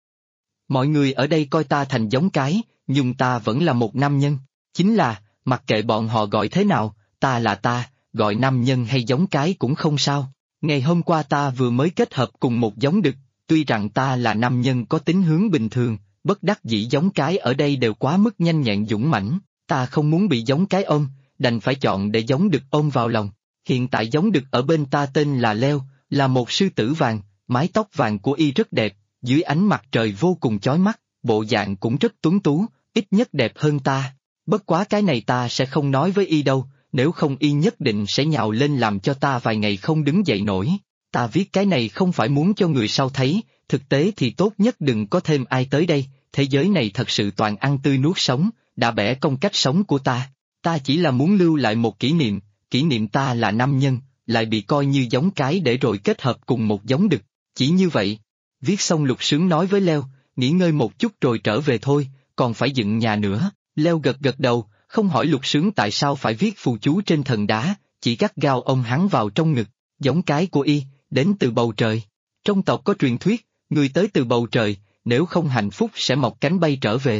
Mọi người ở đây coi ta thành giống cái, nhưng ta vẫn là một nam nhân. Chính là, mặc kệ bọn họ gọi thế nào, ta là ta, gọi nam nhân hay giống cái cũng không sao. Ngày hôm qua ta vừa mới kết hợp cùng một giống đực, tuy rằng ta là nam nhân có tính hướng bình thường, bất đắc dĩ giống cái ở đây đều quá mức nhanh nhẹn dũng mãnh, ta không muốn bị giống cái ôm, đành phải chọn để giống đực ôm vào lòng. Hiện tại giống đực ở bên ta tên là Leo, là một sư tử vàng, mái tóc vàng của y rất đẹp, dưới ánh mặt trời vô cùng chói mắt, bộ dạng cũng rất tuấn tú, ít nhất đẹp hơn ta. Bất quá cái này ta sẽ không nói với y đâu, nếu không y nhất định sẽ nhào lên làm cho ta vài ngày không đứng dậy nổi. Ta viết cái này không phải muốn cho người sau thấy, thực tế thì tốt nhất đừng có thêm ai tới đây, thế giới này thật sự toàn ăn tươi nuốt sống, đã bẻ cong cách sống của ta. Ta chỉ là muốn lưu lại một kỷ niệm ta là nam nhân, lại bị coi như giống cái để rồi kết hợp cùng một giống đực, chỉ như vậy. Viết xong Lục Sướng nói với Leo, nghỉ ngơi một chút rồi trở về thôi, còn phải dựng nhà nữa. Leo gật gật đầu, không hỏi Lục Sướng tại sao phải viết phù chú trên thần đá, chỉ gắt gao ôm hắn vào trong ngực, giống cái của y, đến từ bầu trời. Trong tộc có truyền thuyết, người tới từ bầu trời, nếu không hạnh phúc sẽ mọc cánh bay trở về.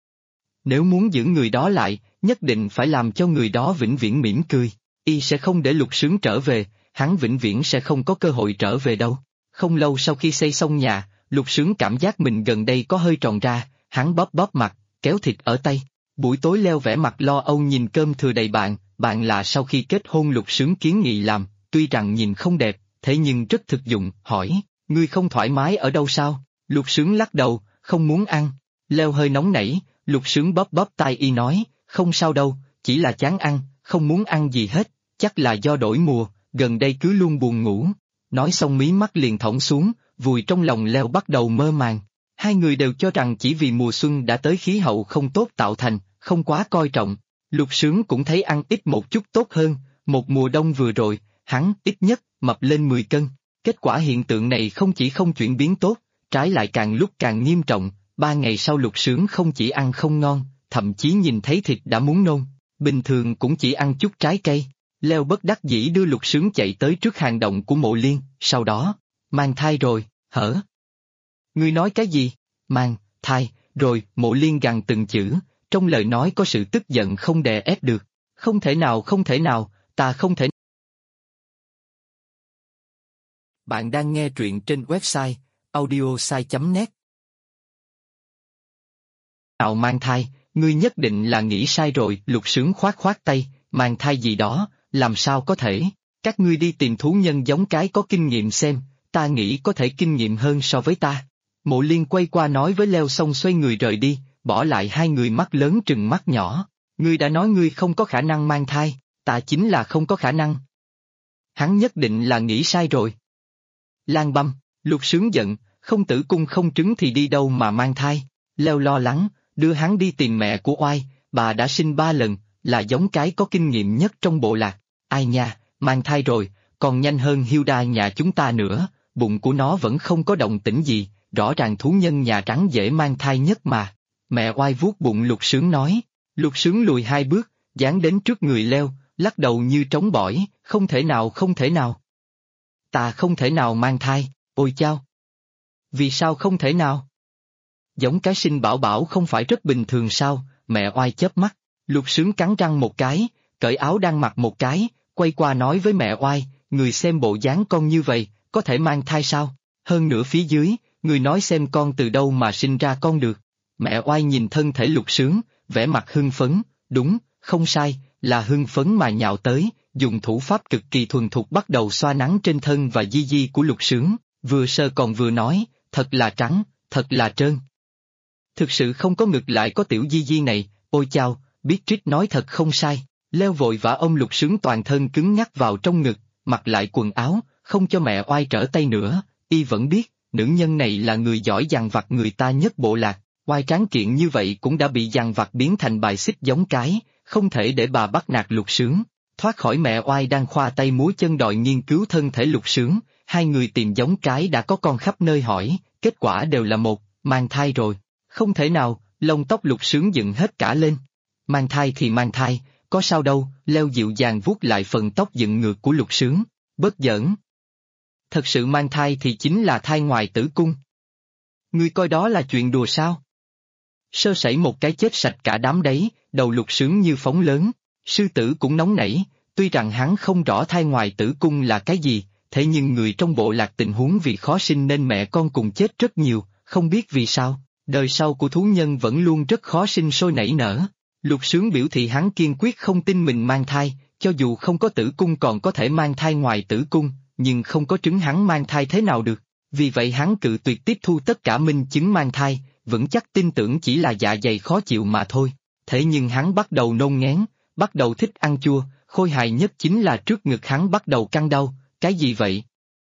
Nếu muốn giữ người đó lại, nhất định phải làm cho người đó vĩnh viễn mỉm cười. Y sẽ không để Lục Sướng trở về, hắn vĩnh viễn sẽ không có cơ hội trở về đâu. Không lâu sau khi xây xong nhà, Lục Sướng cảm giác mình gần đây có hơi tròn ra, hắn bóp bóp mặt, kéo thịt ở tay. Buổi tối Leo vẻ mặt lo âu nhìn cơm thừa đầy bạn là sau khi kết hôn Lục Sướng kiến nghị làm, tuy rằng nhìn không đẹp, thế nhưng rất thực dụng, hỏi, ngươi không thoải mái ở đâu sao? Lục Sướng lắc đầu, không muốn ăn. Leo hơi nóng nảy, Lục Sướng bóp bóp tai y nói, không sao đâu, chỉ là chán ăn, không muốn ăn gì hết, chắc là do đổi mùa, gần đây cứ luôn buồn ngủ. Nói xong mí mắt liền thõng xuống, vùi trong lòng Leo bắt đầu mơ màng. Hai người đều cho rằng chỉ vì mùa xuân đã tới khí hậu không tốt tạo thành, không quá coi trọng. Lục Sướng cũng thấy ăn ít một chút tốt hơn, một mùa đông vừa rồi, hắn ít nhất mập lên 10 cân. Kết quả hiện tượng này không chỉ không chuyển biến tốt, trái lại càng lúc càng nghiêm trọng. 3 ngày sau Lục Sướng không chỉ ăn không ngon, thậm chí nhìn thấy thịt đã muốn nôn, bình thường cũng chỉ ăn chút trái cây. Leo bất đắc dĩ đưa Lục Sướng chạy tới trước hang động của Mộ Liên, sau đó, mang thai rồi, hở? Ngươi nói cái gì? Mang, thai, rồi, Mộ Liên gằn từng chữ, trong lời nói có sự tức giận không đè ép được. Không thể nào, ta không thể. Bạn đang nghe truyện trên website audiosai.net. Nào mang thai, ngươi nhất định là nghĩ sai rồi. Lục Sướng khoát khoát tay, mang thai gì đó, làm sao có thể, các ngươi đi tìm thú nhân giống cái có kinh nghiệm xem, ta nghĩ có thể kinh nghiệm hơn so với ta. Mộ Liên quay qua nói với Leo xong xoay người rời đi, bỏ lại hai người mắt lớn trừng mắt nhỏ. Ngươi đã nói ngươi không có khả năng mang thai, ta chính là không có khả năng. Hắn nhất định là nghĩ sai rồi. Lan băm, Lục Sướng giận, không tử cung không trứng thì đi đâu mà mang thai. Leo lo lắng, đưa hắn đi tìm mẹ của Oai, bà đã sinh 3 lần, là giống cái có kinh nghiệm nhất trong bộ lạc. Ai nha, mang thai rồi, còn nhanh hơn Hilda nhà chúng ta nữa, bụng của nó vẫn không có động tĩnh gì, rõ ràng thú nhân nhà trắng dễ mang thai nhất mà. Mẹ Oai vuốt bụng Lục Sướng nói. Lục Sướng lùi 2 bước, dán đến trước người Leo, lắc đầu như trống bỏi, không thể nào. Ta không thể nào mang thai, ôi chao. Vì sao không thể nào? Giống cái sinh bảo bảo không phải rất bình thường sao? Mẹ Oai chớp mắt, Lục Sướng cắn răng một cái, cởi áo đang mặc một cái, quay qua nói với mẹ Oai, người xem bộ dáng con như vậy, có thể mang thai sao? Hơn nữa phía dưới, người nói xem con từ đâu mà sinh ra con được. Mẹ oai nhìn thân thể Lục Sướng, vẻ mặt hưng phấn, đúng, không sai, là hưng phấn mà nhào tới, dùng thủ pháp cực kỳ thuần thục bắt đầu xoa nắng trên thân và di di của Lục Sướng, vừa sờ còn vừa nói, thật là trắng, thật là trơn. Thực sự không có ngực lại có tiểu di di này, ôi chao, biết trích nói thật không sai. Leo vội vã ôm Lục Sướng toàn thân cứng ngắc vào trong ngực, mặc lại quần áo, không cho mẹ oai trở tay nữa, y vẫn biết, nữ nhân này là người giỏi dằn vặt người ta nhất bộ lạc, oai tráng kiện như vậy cũng đã bị dằn vặt biến thành bài xích giống cái, không thể để bà bắt nạt Lục Sướng. Thoát khỏi mẹ oai đang khoa tay múa chân đòi nghiên cứu thân thể Lục Sướng, hai người tìm giống cái đã có con khắp nơi hỏi, kết quả đều là một, mang thai rồi. Không thể nào, lông tóc Lục Sướng dựng hết cả lên. Mang thai thì mang thai, có sao đâu, Leo dịu dàng vuốt lại phần tóc dựng ngược của Lục Sướng, bớt giỡn. Thật sự mang thai thì chính là thai ngoài tử cung. Ngươi coi đó là chuyện đùa sao? Sơ sẩy một cái chết sạch cả đám đấy, đầu Lục Sướng như phóng lớn, sư tử cũng nóng nảy, tuy rằng hắn không rõ thai ngoài tử cung là cái gì, thế nhưng người trong bộ lạc tình huống vì khó sinh nên mẹ con cùng chết rất nhiều, không biết vì sao, đời sau của thú nhân vẫn luôn rất khó sinh sôi nảy nở. Lục Sướng biểu thị hắn kiên quyết không tin mình mang thai, cho dù không có tử cung còn có thể mang thai ngoài tử cung, nhưng không có trứng hắn mang thai thế nào được, vì vậy hắn cự tuyệt tiếp thu tất cả minh chứng mang thai, vững chắc tin tưởng chỉ là dạ dày khó chịu mà thôi. Thế nhưng hắn bắt đầu nôn ngén, bắt đầu thích ăn chua, khôi hài nhất chính là trước ngực hắn bắt đầu căng đau, cái gì vậy?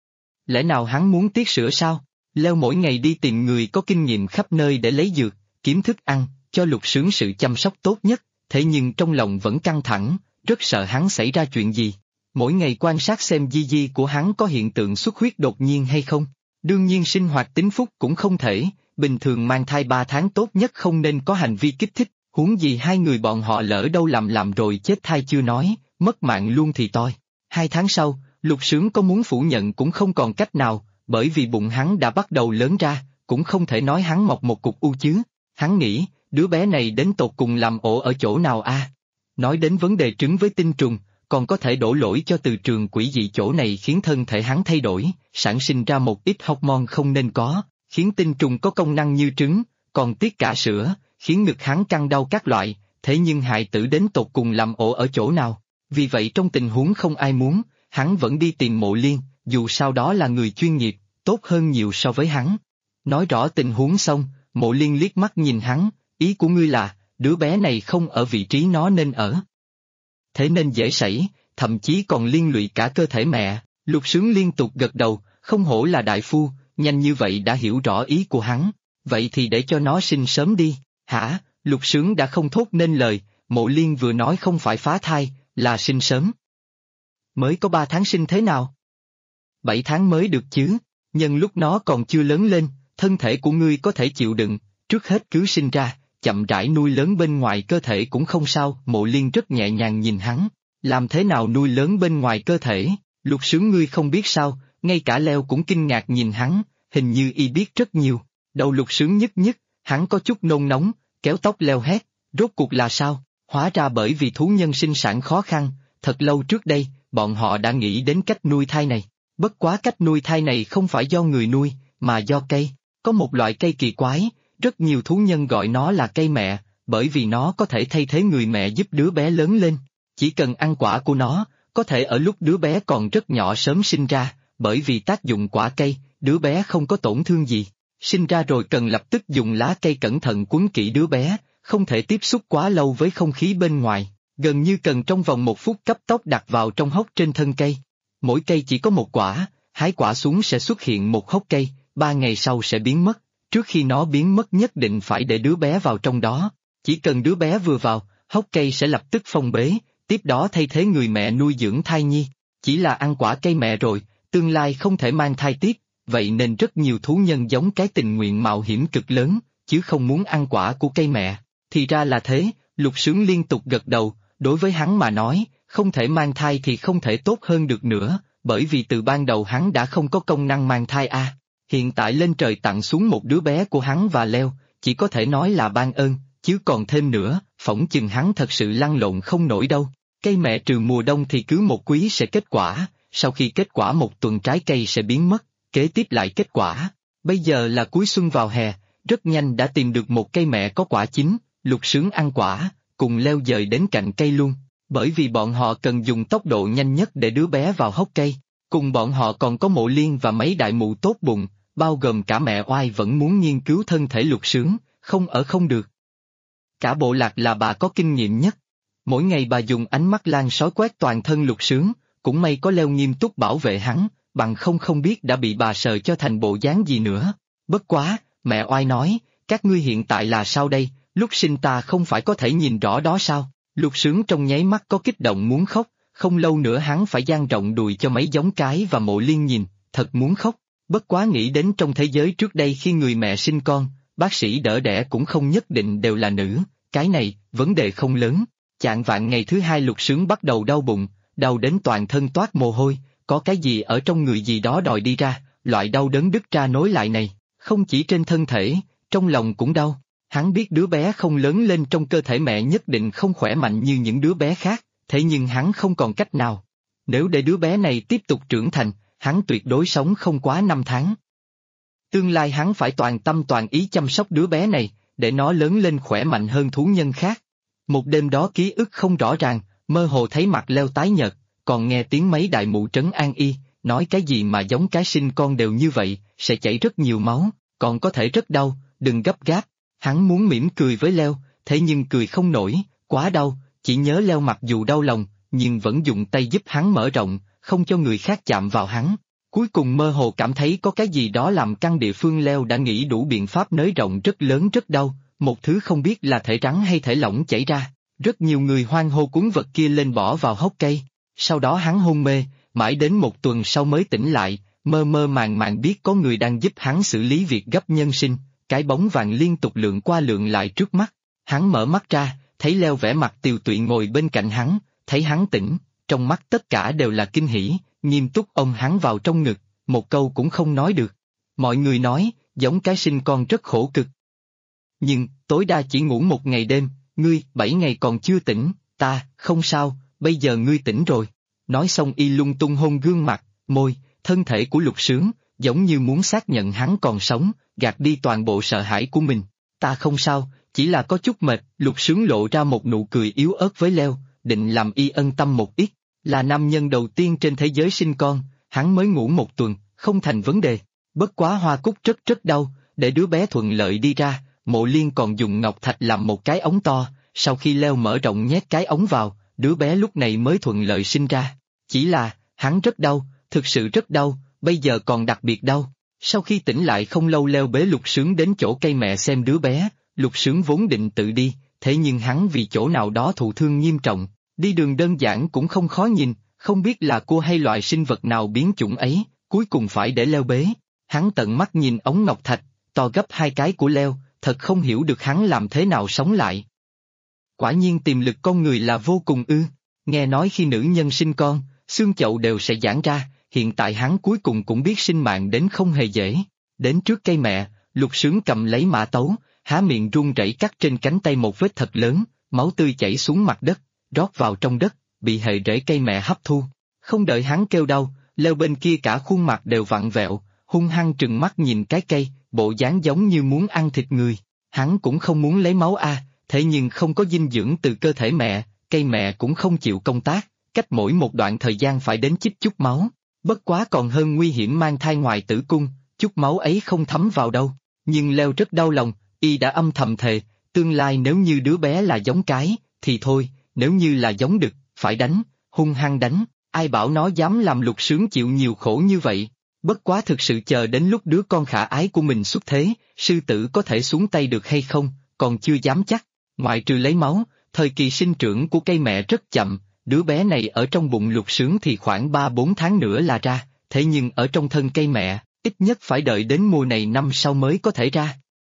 Lẽ nào hắn muốn tiết sữa sao? Leo mỗi ngày đi tìm người có kinh nghiệm khắp nơi để lấy dược, kiếm thức ăn, cho Lục Sướng sự chăm sóc tốt nhất, thế nhưng trong lòng vẫn căng thẳng, rất sợ hắn xảy ra chuyện gì. Mỗi ngày quan sát xem di di của hắn có hiện tượng xuất huyết đột nhiên hay không. Đương nhiên sinh hoạt tính phúc cũng không thể, bình thường mang thai 3 tháng tốt nhất không nên có hành vi kích thích, huống gì hai người bọn họ lỡ đâu làm rồi chết thai chưa nói, mất mạng luôn thì toi. 2 tháng sau, Lục Sướng có muốn phủ nhận cũng không còn cách nào, bởi vì bụng hắn đã bắt đầu lớn ra, cũng không thể nói hắn mọc một cục u chứ. Hắn nghĩ, đứa bé này đến tột cùng làm ổ ở chỗ nào a? Nói đến vấn đề trứng với tinh trùng, còn có thể đổ lỗi cho từ trường quỷ dị chỗ này khiến thân thể hắn thay đổi, sản sinh ra một ít hormone không nên có, khiến tinh trùng có công năng như trứng, còn tiết cả sữa, khiến ngực hắn căng đau các loại, thế nhưng hại tử đến tột cùng làm ổ ở chỗ nào. Vì vậy trong tình huống không ai muốn, hắn vẫn đi tìm Mộ Liên, dù sao đó là người chuyên nghiệp, tốt hơn nhiều so với hắn. Nói rõ tình huống xong, Mộ Liên liếc mắt nhìn hắn, ý của ngươi là, đứa bé này không ở vị trí nó nên ở. Thế nên dễ sảy, thậm chí còn liên lụy cả cơ thể mẹ. Lục Sướng liên tục gật đầu, không hổ là đại phu, nhanh như vậy đã hiểu rõ ý của hắn. Vậy thì để cho nó sinh sớm đi. Hả? Lục Sướng đã không thốt nên lời, Mộ Liên vừa nói không phải phá thai, là sinh sớm. Mới có 3 tháng sinh thế nào? 7 tháng mới được chứ, nhân lúc nó còn chưa lớn lên, thân thể của ngươi có thể chịu đựng, trước hết cứ sinh ra, chậm rãi nuôi lớn bên ngoài cơ thể cũng không sao. Mộ Liên rất nhẹ nhàng nhìn hắn, làm thế nào nuôi lớn bên ngoài cơ thể? Lục Sướng ngươi không biết sao, ngay cả Leo cũng kinh ngạc nhìn hắn, hình như y biết rất nhiều. Đầu Lục Sướng nhức nhức, hắn có chút nôn nóng, kéo tóc Leo hét, rốt cuộc là sao? Hóa ra bởi vì thú nhân sinh sản khó khăn, thật lâu trước đây, bọn họ đã nghĩ đến cách nuôi thai này. Bất quá cách nuôi thai này không phải do người nuôi, mà do cây. Có một loại cây kỳ quái, rất nhiều thú nhân gọi nó là cây mẹ, bởi vì nó có thể thay thế người mẹ giúp đứa bé lớn lên. Chỉ cần ăn quả của nó, có thể ở lúc đứa bé còn rất nhỏ sớm sinh ra, bởi vì tác dụng quả cây, đứa bé không có tổn thương gì. Sinh ra rồi cần lập tức dùng lá cây cẩn thận quấn kỹ đứa bé, không thể tiếp xúc quá lâu với không khí bên ngoài, gần như cần trong vòng 1 phút cấp tốc đặt vào trong hốc trên thân cây. Mỗi cây chỉ có 1 quả, hái quả xuống sẽ xuất hiện một hốc cây, 3 ngày sau sẽ biến mất. Trước khi nó biến mất nhất định phải để đứa bé vào trong đó. Chỉ cần đứa bé vừa vào, hốc cây sẽ lập tức phong bế, tiếp đó thay thế người mẹ nuôi dưỡng thai nhi. Chỉ là ăn quả cây mẹ rồi, tương lai không thể mang thai tiếp, vậy nên rất nhiều thú nhân giống cái tình nguyện mạo hiểm cực lớn, chứ không muốn ăn quả của cây mẹ. Thì ra là thế, Lục Sướng liên tục gật đầu, đối với hắn mà nói, không thể mang thai thì không thể tốt hơn được nữa, bởi vì từ ban đầu hắn đã không có công năng mang thai a. Hiện tại lên trời tặng xuống một đứa bé của hắn và Leo, chỉ có thể nói là ban ơn, chứ còn thêm nữa, phỏng chừng hắn thật sự lăn lộn không nổi đâu. Cây mẹ trừ mùa đông thì cứ 1 quý sẽ kết quả, sau khi kết quả một tuần trái cây sẽ biến mất, kế tiếp lại kết quả. Bây giờ là cuối xuân vào hè, rất nhanh đã tìm được một cây mẹ có quả chín, Lục Sướng ăn quả, cùng leo dời đến cạnh cây luôn, bởi vì bọn họ cần dùng tốc độ nhanh nhất để đứa bé vào hốc cây. Cùng bọn họ còn có Mộ Liên và mấy đại mụ tốt bụng, bao gồm cả mẹ oai vẫn muốn nghiên cứu thân thể Lục Sướng, không ở không được. Cả bộ lạc là bà có kinh nghiệm nhất. Mỗi ngày bà dùng ánh mắt lan sói quét toàn thân Lục Sướng, cũng may có leo nghiêm túc bảo vệ hắn, bằng không biết đã bị bà sờ cho thành bộ dáng gì nữa. Bất quá, mẹ oai nói, các ngươi hiện tại là sao đây, lúc sinh ta không phải có thể nhìn rõ đó sao? Lục Sướng trong nháy mắt có kích động muốn khóc, không lâu nữa hắn phải dang rộng đùi cho mấy giống cái và Mộ Liên nhìn, thật muốn khóc. Bất quá nghĩ đến trong thế giới trước đây khi người mẹ sinh con, bác sĩ đỡ đẻ cũng không nhất định đều là nữ, cái này, vấn đề không lớn. Chạng vạng ngày thứ hai Lục Sướng bắt đầu đau bụng, đau đến toàn thân toát mồ hôi, có cái gì ở trong người gì đó đòi đi ra, loại đau đớn đứt ra nối lại này, không chỉ trên thân thể, trong lòng cũng đau. Hắn biết đứa bé không lớn lên trong cơ thể mẹ nhất định không khỏe mạnh như những đứa bé khác, thế nhưng hắn không còn cách nào. Nếu để đứa bé này tiếp tục trưởng thành, hắn tuyệt đối sống không quá 5 tháng. Tương lai hắn phải toàn tâm toàn ý chăm sóc đứa bé này, để nó lớn lên khỏe mạnh hơn thú nhân khác. Một đêm đó ký ức không rõ ràng, mơ hồ thấy mặt leo tái nhợt, còn nghe tiếng mấy đại mụ trấn an y, nói cái gì mà giống cái sinh con đều như vậy, sẽ chảy rất nhiều máu, còn có thể rất đau, đừng gấp gáp. Hắn muốn mỉm cười với leo, thế nhưng cười không nổi, quá đau, chỉ nhớ leo mặc dù đau lòng, nhưng vẫn dùng tay giúp hắn mở rộng, không cho người khác chạm vào hắn. Cuối cùng mơ hồ cảm thấy có cái gì đó làm căng địa phương leo đã nghĩ đủ biện pháp nới rộng rất lớn rất đau, một thứ không biết là thể rắn hay thể lỏng chảy ra. Rất nhiều người hoan hô cuốn vật kia lên bỏ vào hốc cây, sau đó hắn hôn mê, mãi đến một tuần sau mới tỉnh lại, mơ mơ màng màng biết có người đang giúp hắn xử lý việc gấp nhân sinh, cái bóng vàng liên tục lượn qua lượn lại trước mắt. Hắn mở mắt ra, thấy leo vẻ mặt tiều tụy ngồi bên cạnh hắn, thấy hắn tỉnh, trong mắt tất cả đều là kinh hỉ, nghiêm túc ôm hắn vào trong ngực, một câu cũng không nói được. Mọi người nói, giống cái sinh con rất khổ cực. Nhưng, tối đa chỉ ngủ một ngày đêm, ngươi, 7 ngày còn chưa tỉnh, ta, không sao, bây giờ ngươi tỉnh rồi. Nói xong y lung tung hôn gương mặt, môi, thân thể của Lục Sướng, giống như muốn xác nhận hắn còn sống, gạt đi toàn bộ sợ hãi của mình. Ta không sao, chỉ là có chút mệt, Lục Sướng lộ ra một nụ cười yếu ớt với leo, định làm y ân tâm một ít. Là nam nhân đầu tiên trên thế giới sinh con, hắn mới ngủ một tuần, không thành vấn đề. Bất quá Hoa Cúc rất đau, để đứa bé thuận lợi đi ra, Mộ Liên còn dùng ngọc thạch làm một cái ống to, sau khi leo mở rộng nhét cái ống vào, đứa bé lúc này mới thuận lợi sinh ra. Chỉ là, hắn rất đau, thực sự rất đau, bây giờ còn đặc biệt đau. Sau khi tỉnh lại không lâu leo bế Lục Sướng đến chỗ cây mẹ xem đứa bé, Lục Sướng vốn định tự đi, thế nhưng hắn vì chỗ nào đó thụ thương nghiêm trọng, đi đường đơn giản cũng không khó nhìn, không biết là cua hay loại sinh vật nào biến chủng ấy, cuối cùng phải để leo bế. Hắn tận mắt nhìn ống ngọc thạch, to gấp 2 cái của leo, thật không hiểu được hắn làm thế nào sống lại. Quả nhiên tiềm lực con người là vô cùng ư, nghe nói khi nữ nhân sinh con, xương chậu đều sẽ giãn ra, hiện tại hắn cuối cùng cũng biết sinh mạng đến không hề dễ. Đến trước cây mẹ, Lục Sướng cầm lấy mã tấu, há miệng run rẩy cắt trên cánh tay một vết thật lớn, máu tươi chảy xuống mặt đất, rót vào trong đất, bị hệ rễ cây mẹ hấp thu. Không đợi hắn kêu đau, leo bên kia cả khuôn mặt đều vặn vẹo, hung hăng trừng mắt nhìn cái cây, bộ dáng giống như muốn ăn thịt người. Hắn cũng không muốn lấy máu thế nhưng không có dinh dưỡng từ cơ thể mẹ, cây mẹ cũng không chịu công tác, cách mỗi một đoạn thời gian phải đến chích chút máu. Bất quá còn hơn nguy hiểm mang thai ngoài tử cung, chút máu ấy không thấm vào đâu. Nhưng leo rất đau lòng, y đã âm thầm thề, tương lai nếu như đứa bé là giống cái, thì thôi, nếu như là giống đực, phải đánh, hung hăng đánh, ai bảo nó dám làm Lục Sướng chịu nhiều khổ như vậy. Bất quá thực sự chờ đến lúc đứa con khả ái của mình xuất thế, sư tử có thể xuống tay được hay không, còn chưa dám chắc. Ngoại trừ lấy máu, thời kỳ sinh trưởng của cây mẹ rất chậm, đứa bé này ở trong bụng Lục Sướng thì khoảng 3-4 tháng nữa là ra, thế nhưng ở trong thân cây mẹ, ít nhất phải đợi đến mùa này năm sau mới có thể ra.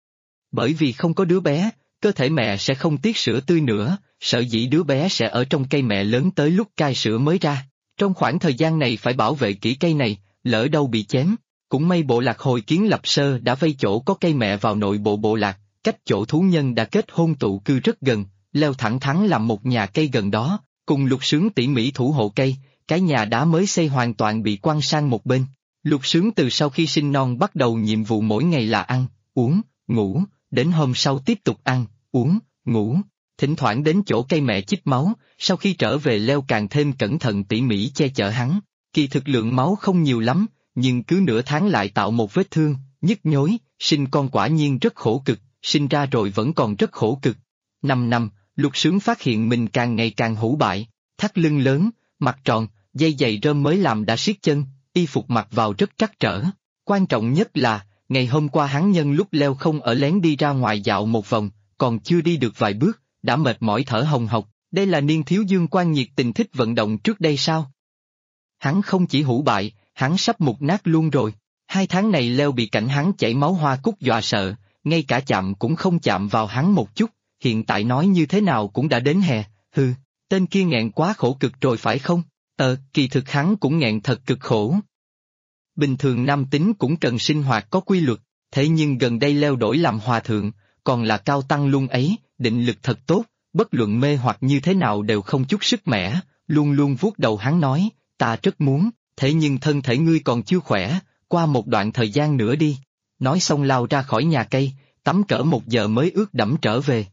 Bởi vì không có đứa bé, cơ thể mẹ sẽ không tiết sữa tươi nữa, sở dĩ đứa bé sẽ ở trong cây mẹ lớn tới lúc cai sữa mới ra. Trong khoảng thời gian này phải bảo vệ kỹ cây này, lỡ đâu bị chém. Cũng may bộ lạc hồi kiến lập sơ đã vây chỗ có cây mẹ vào nội bộ bộ lạc, cách chỗ thú nhân đã kết hôn tụ cư rất gần, leo thẳng thắn làm một nhà cây gần đó, cùng Lục Sướng tỉ mỉ thủ hộ cây, cái nhà đá mới xây hoàn toàn bị quăng sang một bên. Lục Sướng từ sau khi sinh non bắt đầu nhiệm vụ mỗi ngày là ăn, uống, ngủ, đến hôm sau tiếp tục ăn, uống, ngủ. Thỉnh thoảng đến chỗ cây mẹ chích máu, sau khi trở về Leo càng thêm cẩn thận tỉ mỉ che chở hắn. Kỳ thực lượng máu không nhiều lắm, nhưng cứ nửa tháng lại tạo một vết thương, nhức nhối, sinh con quả nhiên rất khổ cực, sinh ra rồi vẫn còn rất khổ cực. 5 năm, Lục Sướng phát hiện mình càng ngày càng hủ bại, thắt lưng lớn, mặt tròn, dây giày rơm mới làm đã siết chân, y phục mặc vào rất trắc trở. Quan trọng nhất là, ngày hôm qua hắn nhân lúc Leo không ở lén đi ra ngoài dạo một vòng, còn chưa đi được vài bước, đã mệt mỏi thở hồng hộc. Đây là niên thiếu dương quan nhiệt tình thích vận động trước đây sao? Hắn không chỉ hủ bại, hắn sắp mục nát luôn rồi. 2 tháng này Leo bị cảnh hắn chảy máu hoa cúc dọa sợ, ngay cả chạm cũng không chạm vào hắn một chút, hiện tại nói như thế nào cũng đã đến hè, tên kia nghẹn quá khổ cực rồi phải không? Kỳ thực hắn cũng nghẹn thật cực khổ. Bình thường nam tính cũng cần sinh hoạt có quy luật, thế nhưng gần đây Leo đổi làm hòa thượng, còn là cao tăng luôn ấy, định lực thật tốt, bất luận mê hoặc như thế nào đều không chút sức mẻ, luôn luôn vuốt đầu hắn nói, ta rất muốn, thế nhưng thân thể ngươi còn chưa khỏe, qua một đoạn thời gian nữa đi. Nói xong lao ra khỏi nhà cây, tắm cỡ 1 giờ mới ướt đẫm trở về.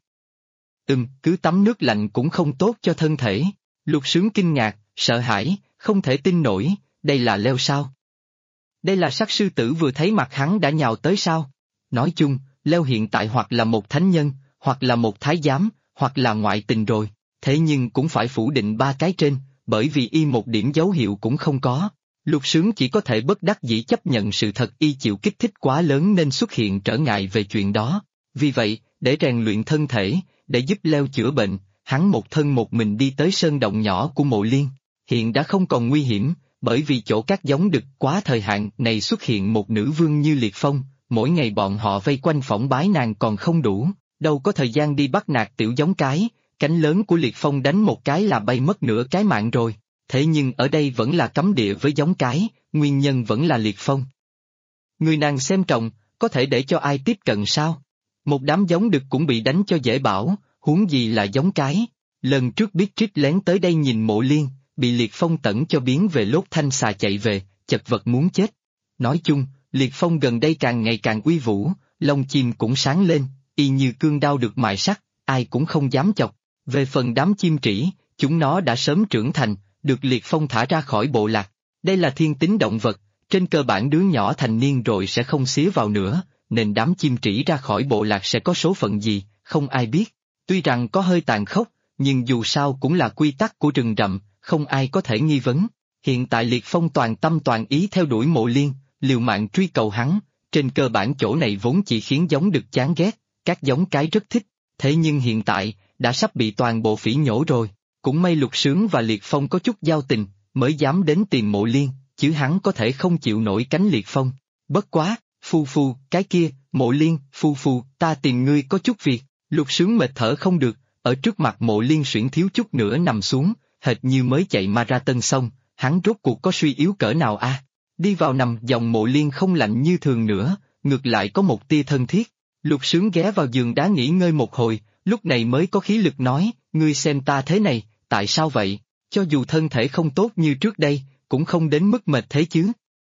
Cứ tắm nước lạnh cũng không tốt cho thân thể. Lục Sướng kinh ngạc, sợ hãi, không thể tin nổi, đây là Leo sao? Đây là sắc sư tử vừa thấy mặt hắn đã nhào tới sao? Nói chung, Leo hiện tại hoặc là một thánh nhân, hoặc là một thái giám, hoặc là ngoại tình rồi, thế nhưng cũng phải phủ định 3 cái trên, bởi vì y một điểm dấu hiệu cũng không có. Lục Sướng chỉ có thể bất đắc dĩ chấp nhận sự thật y chịu kích thích quá lớn nên xuất hiện trở ngại về chuyện đó. Vì vậy, để rèn luyện thân thể, để giúp Leo chữa bệnh, hắn một thân một mình đi tới sơn động nhỏ của Mộ Liên. Hiện đã không còn nguy hiểm, bởi vì chỗ các giống đực quá thời hạn này xuất hiện một nữ vương như Liệt Phong, mỗi ngày bọn họ vây quanh phỏng bái nàng còn không đủ, đâu có thời gian đi bắt nạt tiểu giống cái, cánh lớn của Liệt Phong đánh một cái là bay mất nửa cái mạng rồi. Thế nhưng ở đây vẫn là cấm địa với giống cái, nguyên nhân vẫn là Liệt Phong. Người nàng xem trọng, có thể để cho ai tiếp cận sao? Một đám giống đực cũng bị đánh cho dễ bảo, huống gì là giống cái. Lần trước biết trích lén tới đây nhìn Mộ Liên, bị Liệt Phong tẩn cho biến về lốt thanh xà chạy về, chật vật muốn chết. Nói chung, Liệt Phong gần đây càng ngày càng uy vũ, lông chim cũng sáng lên, y như cương đao được mài sắt, ai cũng không dám chọc. Về phần đám chim trĩ, chúng nó đã sớm trưởng thành, được Liệt Phong thả ra khỏi bộ lạc. Đây là thiên tính động vật, trên cơ bản đứa nhỏ thành niên rồi sẽ không xía vào nữa, nên đám chim trĩ ra khỏi bộ lạc sẽ có số phận gì, không ai biết. Tuy rằng có hơi tàn khốc, nhưng dù sao cũng là quy tắc của rừng rậm, không ai có thể nghi vấn. Hiện tại Liệt Phong toàn tâm toàn ý theo đuổi Mộ Liên, liều mạng truy cầu hắn, trên cơ bản chỗ này vốn chỉ khiến giống đực chán ghét, các giống cái rất thích, thế nhưng hiện tại, đã sắp bị toàn bộ phỉ nhổ rồi. Cũng may Lục Sướng và Liệt Phong có chút giao tình, mới dám đến tìm Mộ Liên, chứ hắn có thể không chịu nổi cánh Liệt Phong. Bất quá, phu, cái kia, Mộ Liên, phu, ta tìm ngươi có chút việc. Lục Sướng mệt thở không được, ở trước mặt Mộ Liên xuyển thiếu chút nữa nằm xuống, hệt như mới chạy marathon xong, hắn rốt cuộc có suy yếu cỡ nào a? Đi vào nằm dòng Mộ Liên không lạnh như thường nữa, ngược lại có một tia thân thiết. Lục Sướng ghé vào giường đá nghỉ ngơi một hồi, lúc này mới có khí lực nói, ngươi xem ta thế này, tại sao vậy? Cho dù thân thể không tốt như trước đây, cũng không đến mức mệt thế chứ.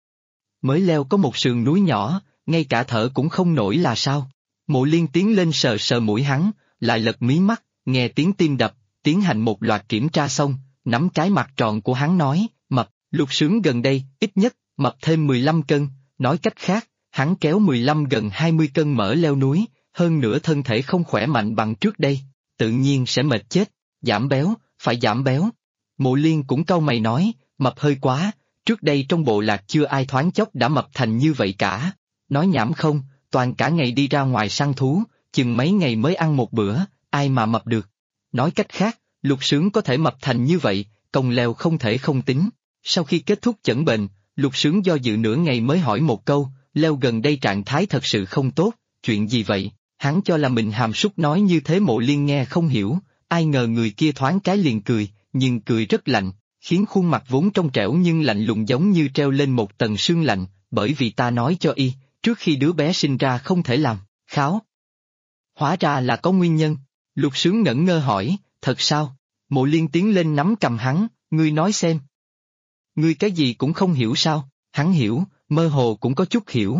Mới leo có một sườn núi nhỏ, ngay cả thở cũng không nổi là sao? Mộ Liên tiến lên sờ sờ mũi hắn, lại lật mí mắt, nghe tiếng tim đập, tiến hành một loạt kiểm tra xong, nắm cái mặt tròn của hắn nói, mập. Lục Sướng gần đây, ít nhất, mập thêm 15 cân, nói cách khác, hắn kéo 15 gần 20 cân mỡ leo núi, hơn nữa thân thể không khỏe mạnh bằng trước đây, tự nhiên sẽ mệt chết, giảm béo, phải giảm béo. Mộ Liên cũng cau mày nói, mập hơi quá, trước đây trong bộ lạc chưa ai thoáng chốc đã mập thành như vậy cả. Nói nhảm không, toàn cả ngày đi ra ngoài săn thú, chừng mấy ngày mới ăn một bữa, ai mà mập được. Nói cách khác, Lục Sướng có thể mập thành như vậy, công leo không thể không tính. Sau khi kết thúc chẩn bệnh, Lục Sướng do dự nửa ngày mới hỏi một câu, leo gần đây trạng thái thật sự không tốt, chuyện gì vậy? Hắn cho là mình hàm súc nói như thế Mộ Liên nghe không hiểu, ai ngờ người kia thoáng cái liền cười, nhưng cười rất lạnh, khiến khuôn mặt vốn trong trẻo nhưng lạnh lùng giống như treo lên một tầng sương lạnh, bởi vì ta nói cho y, trước khi đứa bé sinh ra không thể làm, kháo. Hóa ra là có nguyên nhân. Lục Sướng ngẩn ngơ hỏi, thật sao? Mộ Liên tiến lên nắm cầm hắn, ngươi nói xem. Ngươi cái gì cũng không hiểu sao? Hắn hiểu, mơ hồ cũng có chút hiểu.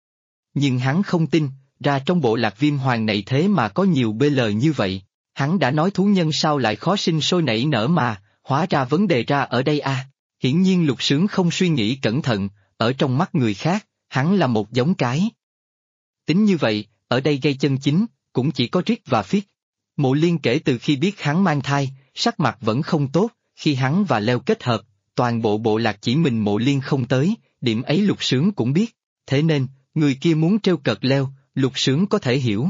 Nhưng hắn không tin, ra trong bộ lạc Viêm Hoàng này thế mà có nhiều BL như vậy. Hắn đã nói thú nhân sao lại khó sinh sôi nảy nở mà, hóa ra vấn đề ra ở đây à. Hiển nhiên Lục Sướng không suy nghĩ cẩn thận, ở trong mắt người khác, hắn là một giống cái. Tính như vậy, ở đây gây chân chính, cũng chỉ có Rick và Fitz. Mộ Liên kể từ khi biết hắn mang thai, sắc mặt vẫn không tốt, khi hắn và Leo kết hợp, toàn bộ bộ lạc chỉ mình Mộ Liên không tới, điểm ấy Lục Sướng cũng biết. Thế nên, người kia muốn trêu cợt Leo, Lục Sướng có thể hiểu.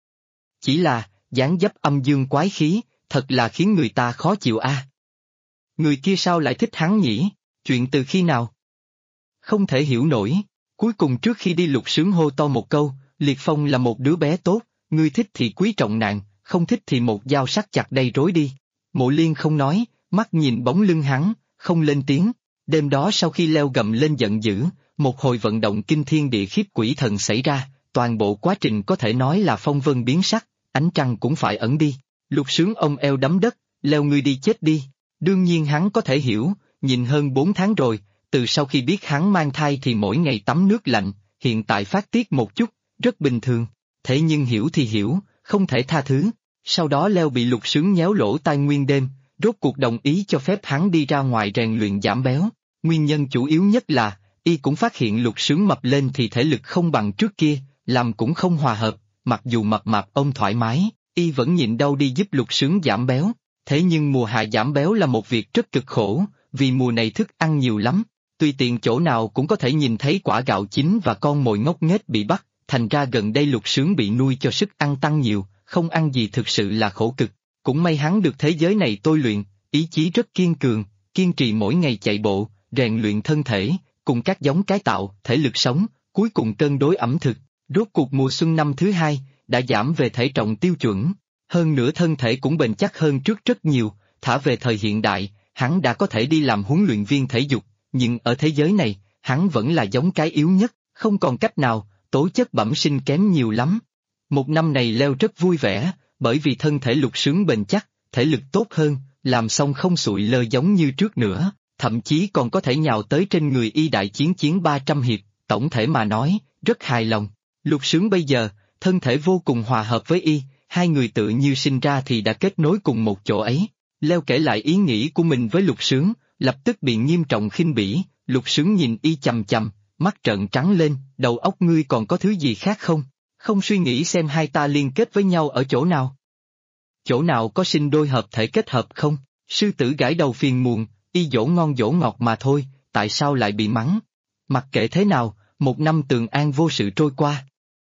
Chỉ là, dáng dấp âm dương quái khí, thật là khiến người ta khó chịu a. Người kia sao lại thích hắn nhỉ? Chuyện từ khi nào? Không thể hiểu nổi. Cuối cùng trước khi đi Lục Sướng hô to một câu, Liệt Phong là một đứa bé tốt, ngươi thích thì quý trọng nạn, không thích thì một dao sắc chặt đây rối đi. Mộ Liên không nói, mắt nhìn bóng lưng hắn, không lên tiếng. Đêm đó sau khi Leo gầm lên giận dữ, một hồi vận động kinh thiên địa khiếp quỷ thần xảy ra, toàn bộ quá trình có thể nói là phong vân biến sắc, ánh trăng cũng phải ẩn đi. Lục Sướng ôm eo đấm đất, Leo ngươi đi chết đi. Đương nhiên hắn có thể hiểu, nhìn hơn 4 tháng rồi, từ sau khi biết hắn mang thai thì mỗi ngày tắm nước lạnh, hiện tại phát tiết một chút, rất bình thường. Thế nhưng hiểu thì hiểu, không thể tha thứ. Sau đó Leo bị Lục Sướng nhéo lỗ tai nguyên đêm, rốt cuộc đồng ý cho phép hắn đi ra ngoài rèn luyện giảm béo. Nguyên nhân chủ yếu nhất là, y cũng phát hiện Lục Sướng mập lên thì thể lực không bằng trước kia, làm cũng không hòa hợp, mặc dù mập mạp ông thoải mái, y vẫn nhịn đau đi giúp Lục Sướng giảm béo. Thế nhưng mùa hạ giảm béo là một việc rất cực khổ, vì mùa này thức ăn nhiều lắm, tùy tiện chỗ nào cũng có thể nhìn thấy quả gạo chín và con mồi ngốc nghếch bị bắt, thành ra gần đây Lục Sướng bị nuôi cho sức ăn tăng nhiều, không ăn gì thực sự là khổ cực. Cũng may hắn được thế giới này tôi luyện, ý chí rất kiên cường, kiên trì mỗi ngày chạy bộ, rèn luyện thân thể, cùng các giống cái tạo, thể lực sống, cuối cùng cân đối ẩm thực. Rốt cuộc mùa xuân năm thứ 2, đã giảm về thể trọng tiêu chuẩn. Hơn nữa thân thể cũng bền chắc hơn trước rất nhiều, thả về thời hiện đại, hắn đã có thể đi làm huấn luyện viên thể dục, nhưng ở thế giới này, hắn vẫn là giống cái yếu nhất, không còn cách nào, tố chất bẩm sinh kém nhiều lắm. Một năm này Leo rất vui vẻ, bởi vì thân thể Lục Sướng bền chắc, thể lực tốt hơn, làm xong không sụi lơ giống như trước nữa, thậm chí còn có thể nhào tới trên người y đại chiến 300 hiệp, tổng thể mà nói, rất hài lòng. Lục Sướng bây giờ, thân thể vô cùng hòa hợp với y, hai người tự như sinh ra thì đã kết nối cùng một chỗ ấy. Leo kể lại ý nghĩ của mình với Lục Sướng, lập tức bị nghiêm trọng khinh bỉ. Lục Sướng nhìn y chằm chằm, mắt trợn trắng lên, đầu óc ngươi còn có thứ gì khác không? Không suy nghĩ xem hai ta liên kết với nhau ở chỗ nào? Chỗ nào có sinh đôi hợp thể kết hợp không? Sư tử gãi đầu phiền muộn, y dỗ ngon dỗ ngọt mà thôi, tại sao lại bị mắng? Mặc kệ thế nào, một năm tường an vô sự trôi qua.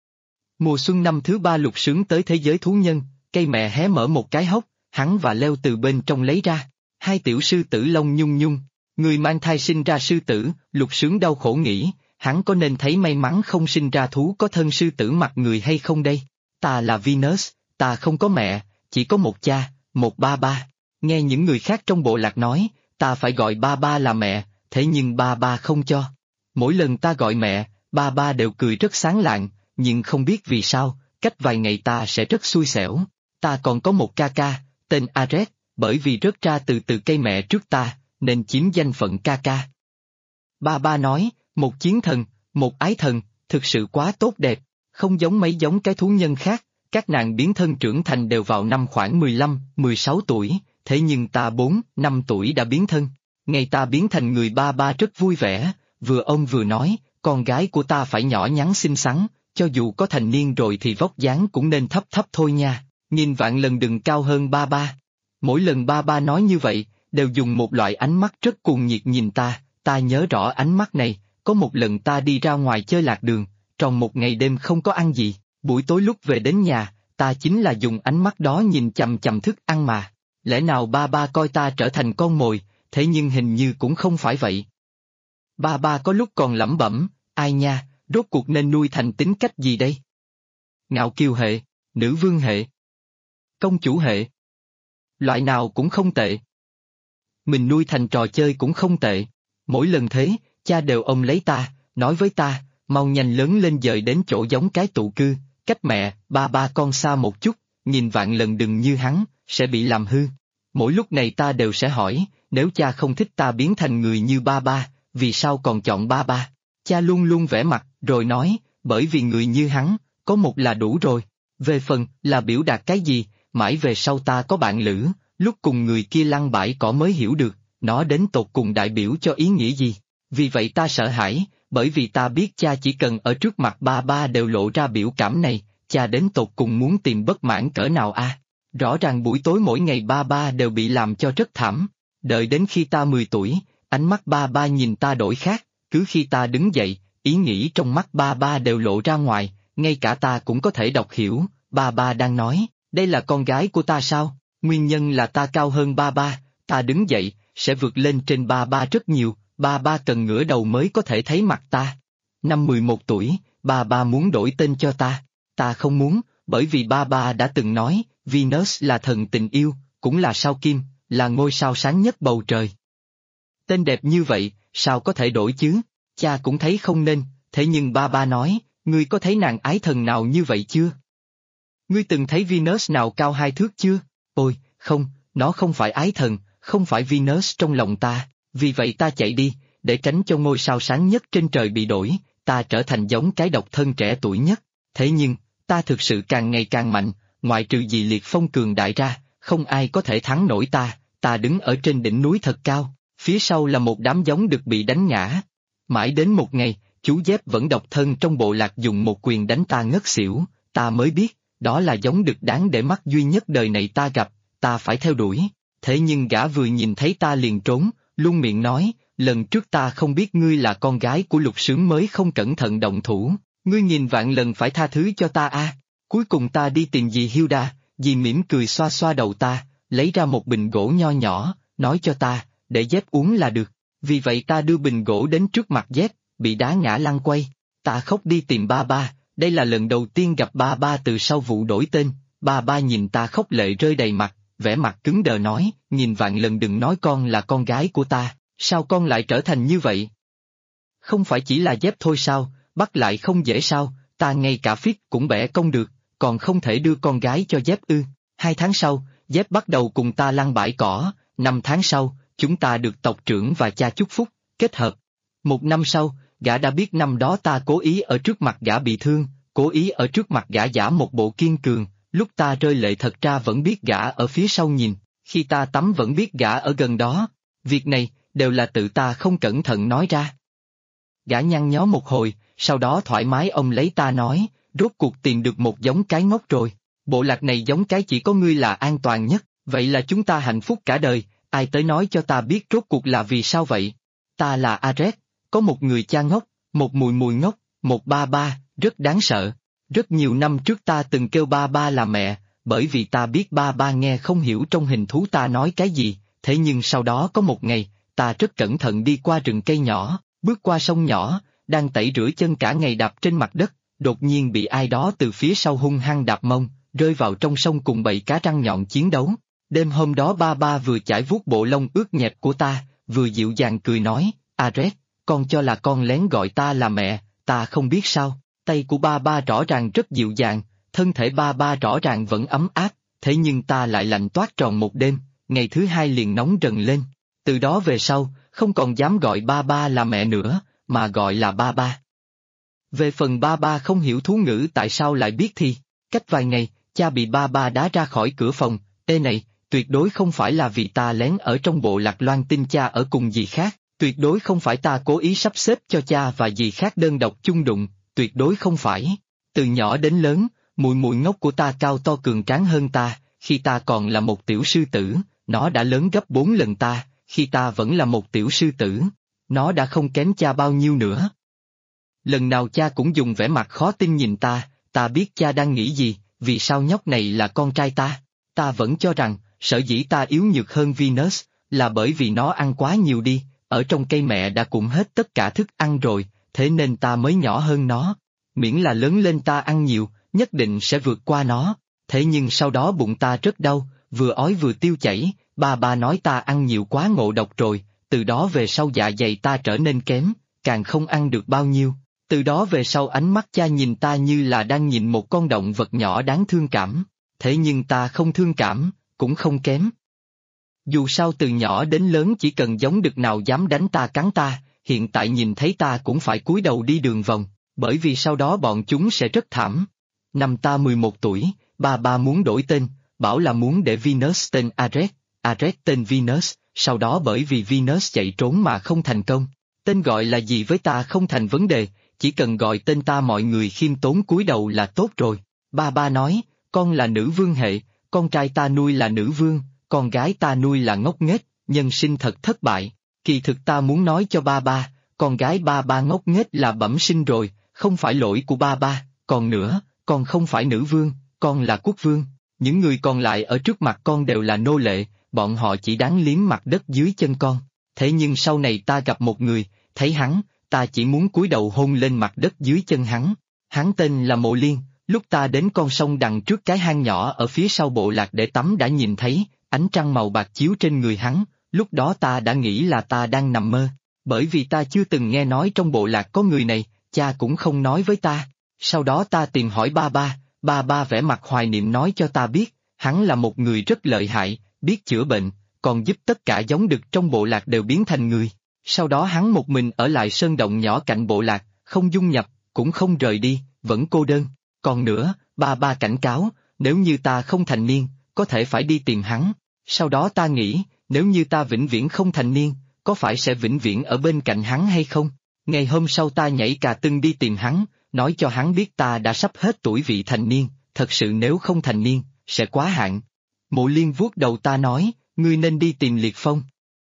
Mùa xuân năm thứ 3 Lục Sướng tới thế giới thú nhân, cây mẹ hé mở một cái hốc, hắn và Leo từ bên trong lấy ra. Hai tiểu sư tử lông nhung nhung, người mang thai sinh ra sư tử, Lục Sướng đau khổ nghĩ, hắn có nên thấy may mắn không sinh ra thú có thân sư tử mặt người hay không đây? Ta là Venus, ta không có mẹ, chỉ có một cha, một ba ba. Nghe những người khác trong bộ lạc nói, ta phải gọi ba ba là mẹ, thế nhưng ba ba không cho. Mỗi lần ta gọi mẹ, ba ba đều cười rất sáng lạng, nhưng không biết vì sao, cách vài ngày ta sẽ rất xui xẻo. Ta còn có một ca ca, tên Ares, bởi vì rớt ra từ cây mẹ trước ta, nên chiếm danh phận ca ca. Ba ba nói, một chiến thần, một ái thần, thực sự quá tốt đẹp, không giống mấy giống cái thú nhân khác, các nàng biến thân trưởng thành đều vào năm khoảng 15, 16 tuổi, thế nhưng ta 4, 5 tuổi đã biến thân. Ngày ta biến thành người ba ba rất vui vẻ, vừa ôm vừa nói, con gái của ta phải nhỏ nhắn xinh xắn, cho dù có thành niên rồi thì vóc dáng cũng nên thấp thấp thôi nha, nghìn vạn lần đừng cao hơn ba ba. Mỗi lần ba ba nói như vậy, đều dùng một loại ánh mắt rất cuồng nhiệt nhìn ta nhớ rõ ánh mắt này, có một lần ta đi ra ngoài chơi lạc đường, tròn một ngày đêm không có ăn gì, buổi tối lúc về đến nhà, ta chính là dùng ánh mắt đó nhìn chằm chằm thức ăn mà. Lẽ nào ba ba coi ta trở thành con mồi, thế nhưng hình như cũng không phải vậy. Ba ba có lúc còn lẩm bẩm, ai nha, rốt cuộc nên nuôi thành tính cách gì đây? Ngạo kiều hệ, nữ vương hệ, công chủ hệ. Loại nào cũng không tệ. Mình nuôi thành trò chơi cũng không tệ. Mỗi lần thế, cha đều ôm lấy ta, nói với ta, mau nhanh lớn lên dời đến chỗ giống cái tụ cư, cách mẹ, ba ba con xa một chút, nghìn vạn lần đừng như hắn, sẽ bị làm hư. Mỗi lúc này ta đều sẽ hỏi, nếu cha không thích ta biến thành người như ba ba, vì sao còn chọn ba ba? Cha luôn luôn vẻ mặt, rồi nói, bởi vì người như hắn, có một là đủ rồi. Về phần là biểu đạt cái gì, mãi về sau ta có bạn lữ, lúc cùng người kia lăn bãi cỏ mới hiểu được, nó đến tột cùng đại biểu cho ý nghĩa gì. Vì vậy ta sợ hãi, bởi vì ta biết cha chỉ cần ở trước mặt ba ba đều lộ ra biểu cảm này, cha đến tột cùng muốn tìm bất mãn cỡ nào a? Rõ ràng buổi tối mỗi ngày ba ba đều bị làm cho rất thảm. Đợi đến khi ta 10 tuổi, ánh mắt ba ba nhìn ta đổi khác, cứ khi ta đứng dậy, ý nghĩ trong mắt ba ba đều lộ ra ngoài, ngay cả ta cũng có thể đọc hiểu, ba ba đang nói, đây là con gái của ta sao? Nguyên nhân là ta cao hơn ba ba, ta đứng dậy, sẽ vượt lên trên ba ba rất nhiều, ba ba cần ngửa đầu mới có thể thấy mặt ta. Năm 11 tuổi, ba ba muốn đổi tên cho ta không muốn, bởi vì ba ba đã từng nói, Venus là thần tình yêu, cũng là sao Kim, là ngôi sao sáng nhất bầu trời. Tên đẹp như vậy, sao có thể đổi chứ? Cha cũng thấy không nên, thế nhưng ba ba nói, ngươi có thấy nàng ái thần nào như vậy chưa? Ngươi từng thấy Venus nào cao 2 thước chưa? Ôi, không, nó không phải ái thần, không phải Venus trong lòng ta, vì vậy ta chạy đi, để tránh cho ngôi sao sáng nhất trên trời bị đổi, ta trở thành giống cái độc thân trẻ tuổi nhất. Thế nhưng, ta thực sự càng ngày càng mạnh, ngoại trừ Dị Liệt Phong cường đại ra, không ai có thể thắng nổi ta đứng ở trên đỉnh núi thật cao, phía sau là một đám giống đực bị đánh ngã. Mãi đến một ngày, chú Dép vẫn độc thân trong bộ lạc dùng một quyền đánh ta ngất xỉu, ta mới biết, đó là giống đực đáng để mắt duy nhất đời này ta gặp, ta phải theo đuổi. Thế nhưng gã vừa nhìn thấy ta liền trốn, luôn miệng nói, lần trước ta không biết ngươi là con gái của Lục Sướng mới không cẩn thận động thủ, ngươi nghìn vạn lần phải tha thứ cho ta a. Cuối cùng ta đi tìm dì Hilda, dì mỉm cười xoa xoa đầu ta, lấy ra một bình gỗ nho nhỏ, nói cho ta, để Dép uống là được. Vì vậy ta đưa bình gỗ đến trước mặt Dép, bị đá ngã lăn quay. Ta khóc đi tìm ba ba, đây là lần đầu tiên gặp ba ba từ sau vụ đổi tên. Ba ba nhìn ta khóc lệ rơi đầy mặt, vẻ mặt cứng đờ nói, nghìn vạn lần đừng nói con là con gái của ta, sao con lại trở thành như vậy? Không phải chỉ là Dép thôi sao, bắt lại không dễ sao, ta ngay cả Fit cũng bẻ cong được, còn không thể đưa con gái cho Dép ư? 2 tháng sau, Dép bắt đầu cùng ta lăn bãi cỏ, 5 tháng sau, chúng ta được tộc trưởng và cha chúc phúc, kết hợp. 1 năm sau, gã đã biết năm đó ta cố ý ở trước mặt gã bị thương, cố ý ở trước mặt gã giả một bộ kiên cường, lúc ta rơi lệ thật ra vẫn biết gã ở phía sau nhìn, khi ta tắm vẫn biết gã ở gần đó. Việc này, đều là tự ta không cẩn thận nói ra. Gã nhăn nhó một hồi, sau đó thoải mái ông lấy ta nói, rốt cuộc tìm được một giống cái ngốc rồi. Bộ lạc này giống cái chỉ có ngươi là an toàn nhất, vậy là chúng ta hạnh phúc cả đời, ai tới nói cho ta biết rốt cuộc là vì sao vậy? Ta là Ares, có một người cha ngốc, một mùi mùi ngốc, một ba ba, rất đáng sợ. Rất nhiều năm trước ta từng kêu ba ba là mẹ, bởi vì ta biết ba ba nghe không hiểu trong hình thú ta nói cái gì, thế nhưng sau đó có một ngày, ta rất cẩn thận đi qua rừng cây nhỏ, bước qua sông nhỏ, đang tẩy rửa chân cả ngày đạp trên mặt đất, đột nhiên bị ai đó từ phía sau hung hăng đạp mông, rơi vào trong sông cùng bầy cá răng nhọn chiến đấu. Đêm hôm đó ba ba vừa chải vuốt bộ lông ướt nhẹp của ta, vừa dịu dàng cười nói, Ares, con cho là con lén gọi ta là mẹ, ta không biết sao, tay của ba ba rõ ràng rất dịu dàng, thân thể ba ba rõ ràng vẫn ấm áp, thế nhưng ta lại lạnh toát tròn một đêm, ngày thứ hai liền nóng rần lên. Từ đó về sau, không còn dám gọi ba ba là mẹ nữa, mà gọi là ba ba. Về phần ba ba không hiểu thú ngữ tại sao lại biết thì, cách vài ngày, cha bị ba ba đá ra khỏi cửa phòng, ê này, tuyệt đối không phải là vì ta lén ở trong bộ lạc loan tin cha ở cùng dì khác, tuyệt đối không phải ta cố ý sắp xếp cho cha và dì khác đơn độc chung đụng, tuyệt đối không phải. Từ nhỏ đến lớn, mùi mùi ngốc của ta cao to cường tráng hơn ta, khi ta còn là một tiểu sư tử, nó đã lớn gấp 4 lần ta, khi ta vẫn là một tiểu sư tử, nó đã không kém cha bao nhiêu nữa. Lần nào cha cũng dùng vẻ mặt khó tin nhìn ta biết cha đang nghĩ gì, vì sao nhóc này là con trai ta vẫn cho rằng, sở dĩ ta yếu nhược hơn Venus, là bởi vì nó ăn quá nhiều đi, ở trong cây mẹ đã cũng hết tất cả thức ăn rồi, thế nên ta mới nhỏ hơn nó. Miễn là lớn lên ta ăn nhiều, nhất định sẽ vượt qua nó, thế nhưng sau đó bụng ta rất đau, vừa ói vừa tiêu chảy, ba nói ta ăn nhiều quá ngộ độc rồi, từ đó về sau dạ dày ta trở nên kém, càng không ăn được bao nhiêu. Từ đó về sau ánh mắt cha nhìn ta như là đang nhìn một con động vật nhỏ đáng thương cảm, thế nhưng ta không thương cảm, cũng không kém. Dù sao từ nhỏ đến lớn chỉ cần giống đực nào dám đánh ta cắn ta, hiện tại nhìn thấy ta cũng phải cúi đầu đi đường vòng, bởi vì sau đó bọn chúng sẽ rất thảm. Năm ta 11 tuổi, ba muốn đổi tên, bảo là muốn để Venus tên Ares, Ares tên Venus, sau đó bởi vì Venus chạy trốn mà không thành công. Tên gọi là gì với ta không thành vấn đề, chỉ cần gọi tên ta mọi người khiêm tốn cúi đầu là tốt rồi. Ba nói, con là nữ vương hệ, con trai ta nuôi là nữ vương, con gái ta nuôi là ngốc nghếch, nhân sinh thật thất bại. Kỳ thực ta muốn nói cho ba, con gái ba ngốc nghếch là bẩm sinh rồi, không phải lỗi của ba, còn nữa, con không phải nữ vương, con là quốc vương. Những người còn lại ở trước mặt con đều là nô lệ, bọn họ chỉ đáng liếm mặt đất dưới chân con. Thế nhưng sau này ta gặp một người, thấy hắn, ta chỉ muốn cúi đầu hôn lên mặt đất dưới chân hắn. Hắn tên là Mộ Liên, lúc ta đến con sông đằng trước cái hang nhỏ ở phía sau bộ lạc để tắm đã nhìn thấy, ánh trăng màu bạc chiếu trên người hắn, lúc đó ta đã nghĩ là ta đang nằm mơ, bởi vì ta chưa từng nghe nói trong bộ lạc có người này, cha cũng không nói với ta. Sau đó ta tìm hỏi ba vẻ mặt hoài niệm nói cho ta biết, hắn là một người rất lợi hại, biết chữa bệnh, còn giúp tất cả giống đực trong bộ lạc đều biến thành người. Sau đó hắn một mình ở lại sơn động nhỏ cạnh bộ lạc, không dung nhập, cũng không rời đi, vẫn cô đơn. Còn nữa, ba cảnh cáo, nếu như ta không thành niên, có thể phải đi tìm hắn. Sau đó ta nghĩ, nếu như ta vĩnh viễn không thành niên, có phải sẽ vĩnh viễn ở bên cạnh hắn hay không? Ngày hôm sau ta nhảy cà tưng đi tìm hắn, nói cho hắn biết ta đã sắp hết tuổi vị thành niên, thật sự nếu không thành niên, sẽ quá hạn. Mộ Liên vuốt đầu ta nói, ngươi nên đi tìm Liệt Phong.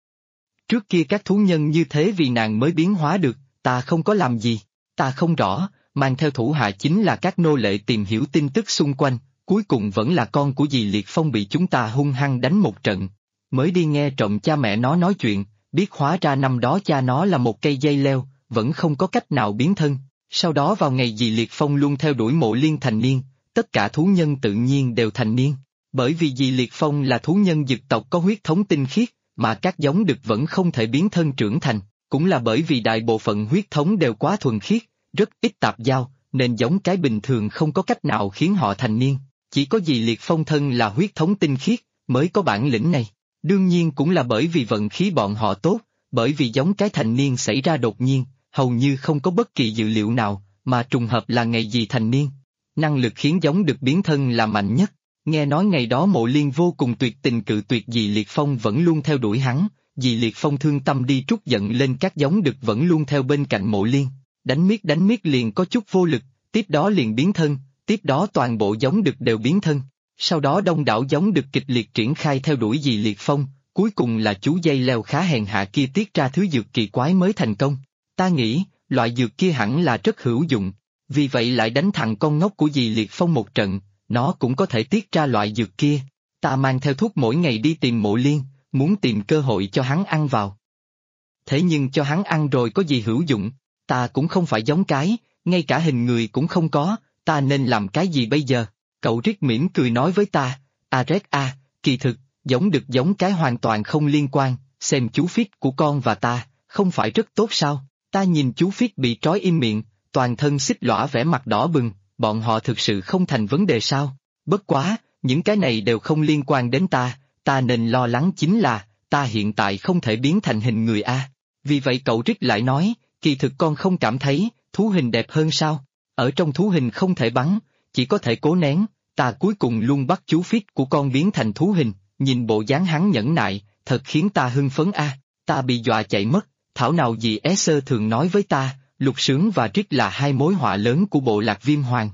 Trước kia các thú nhân như thế vì nàng mới biến hóa được, ta không có làm gì, ta không rõ, mang theo thủ hạ chính là các nô lệ tìm hiểu tin tức xung quanh, cuối cùng vẫn là con của dì Liệt Phong bị chúng ta hung hăng đánh một trận. Mới đi nghe trộm cha mẹ nó nói chuyện, biết hóa ra năm đó cha nó là một cây dây leo, vẫn không có cách nào biến thân. Sau đó vào ngày dì Liệt Phong luôn theo đuổi Mộ Liên thành niên, tất cả thú nhân tự nhiên đều thành niên. Bởi vì dì Liệt Phong là thú nhân dực tộc có huyết thống tinh khiết, mà các giống đực vẫn không thể biến thân trưởng thành, cũng là bởi vì đại bộ phận huyết thống đều quá thuần khiết, rất ít tạp giao, nên giống cái bình thường không có cách nào khiến họ thành niên. Chỉ có dì Liệt Phong thân là huyết thống tinh khiết, mới có bản lĩnh này. Đương nhiên cũng là bởi vì vận khí bọn họ tốt, bởi vì giống cái thành niên xảy ra đột nhiên, hầu như không có bất kỳ dự liệu nào, mà trùng hợp là ngày dì thành niên. Năng lực khiến giống đực biến thân là mạnh nhất. Nghe nói ngày đó Mộ Liên vô cùng tuyệt tình cự tuyệt dì Liệt Phong vẫn luôn theo đuổi hắn, dì Liệt Phong thương tâm đi trút giận lên các giống đực vẫn luôn theo bên cạnh Mộ Liên, đánh miết liền có chút vô lực, tiếp đó liền biến thân, tiếp đó toàn bộ giống đực đều biến thân, sau đó đông đảo giống đực kịch liệt triển khai theo đuổi dì Liệt Phong, cuối cùng là chú dây leo khá hèn hạ kia tiết ra thứ dược kỳ quái mới thành công. Ta nghĩ, loại dược kia hẳn là rất hữu dụng, vì vậy lại đánh thằng con ngốc của dì Liệt Phong một trận. Nó cũng có thể tiết ra loại dược kia. Ta mang theo thuốc mỗi ngày đi tìm Mộ Liên, muốn tìm cơ hội cho hắn ăn vào. Thế nhưng cho hắn ăn rồi có gì hữu dụng, ta cũng không phải giống cái, ngay cả hình người cũng không có, ta nên làm cái gì bây giờ? Cậu Rick mỉm cười nói với ta, Ares a, kỳ thực, giống đực giống cái hoàn toàn không liên quan, xem chú Fit của con và ta, không phải rất tốt sao? Ta nhìn chú Fit bị trói im miệng, toàn thân xích lõa vẻ mặt đỏ bừng. Bọn họ thực sự không thành vấn đề sao? Bất quá, những cái này đều không liên quan đến ta nên lo lắng chính là, ta hiện tại không thể biến thành hình người a. Vì vậy cậu Rick lại nói, kỳ thực con không cảm thấy, thú hình đẹp hơn sao? Ở trong thú hình không thể bắn, chỉ có thể cố nén, ta cuối cùng luôn bắt chú Fit của con biến thành thú hình, nhìn bộ dáng hắn nhẫn nại, thật khiến ta hưng phấn a. Ta bị dọa chạy mất, thảo nào dì Esther thường nói với ta, Lục Sướng và Rick là hai mối họa lớn của bộ lạc Viêm Hoàng.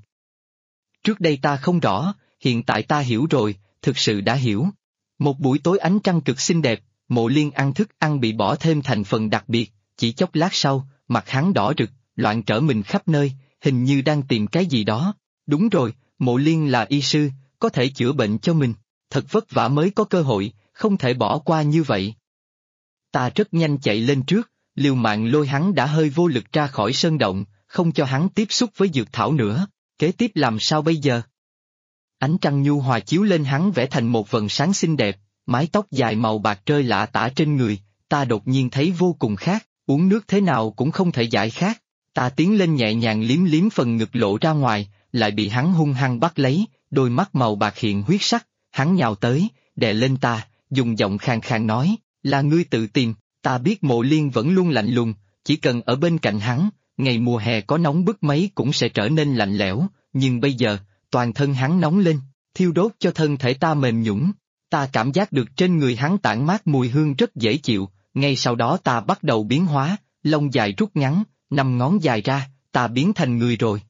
Trước đây ta không rõ, hiện tại ta hiểu rồi, thực sự đã hiểu. Một buổi tối ánh trăng cực xinh đẹp, Mộ Liên ăn thức ăn bị bỏ thêm thành phần đặc biệt, chỉ chốc lát sau, mặt hắn đỏ rực, loạn trở mình khắp nơi, hình như đang tìm cái gì đó. Đúng rồi, Mộ Liên là y sư, có thể chữa bệnh cho mình, thật vất vả mới có cơ hội, không thể bỏ qua như vậy. Ta rất nhanh chạy lên trước, liều mạng lôi hắn đã hơi vô lực ra khỏi sơn động, không cho hắn tiếp xúc với dược thảo nữa, kế tiếp làm sao bây giờ? Ánh trăng nhu hòa chiếu lên hắn vẽ thành một vầng sáng xinh đẹp, mái tóc dài màu bạc rơi lả tả trên người, ta đột nhiên thấy vô cùng khát, uống nước thế nào cũng không thể giải khát. Ta tiến lên nhẹ nhàng liếm liếm phần ngực lộ ra ngoài, lại bị hắn hung hăng bắt lấy, đôi mắt màu bạc hiện huyết sắc, hắn nhào tới, đè lên ta, dùng giọng khàn khàn nói, là ngươi tự tìm, ta biết Mộ Liên vẫn luôn lạnh lùng, chỉ cần ở bên cạnh hắn, ngày mùa hè có nóng bức mấy cũng sẽ trở nên lạnh lẽo, nhưng bây giờ, toàn thân hắn nóng lên, thiêu đốt cho thân thể ta mềm nhũn. Ta cảm giác được trên người hắn tản mát mùi hương rất dễ chịu, ngay sau đó ta bắt đầu biến hóa, lông dài rút ngắn, 5 ngón dài ra, ta biến thành người rồi.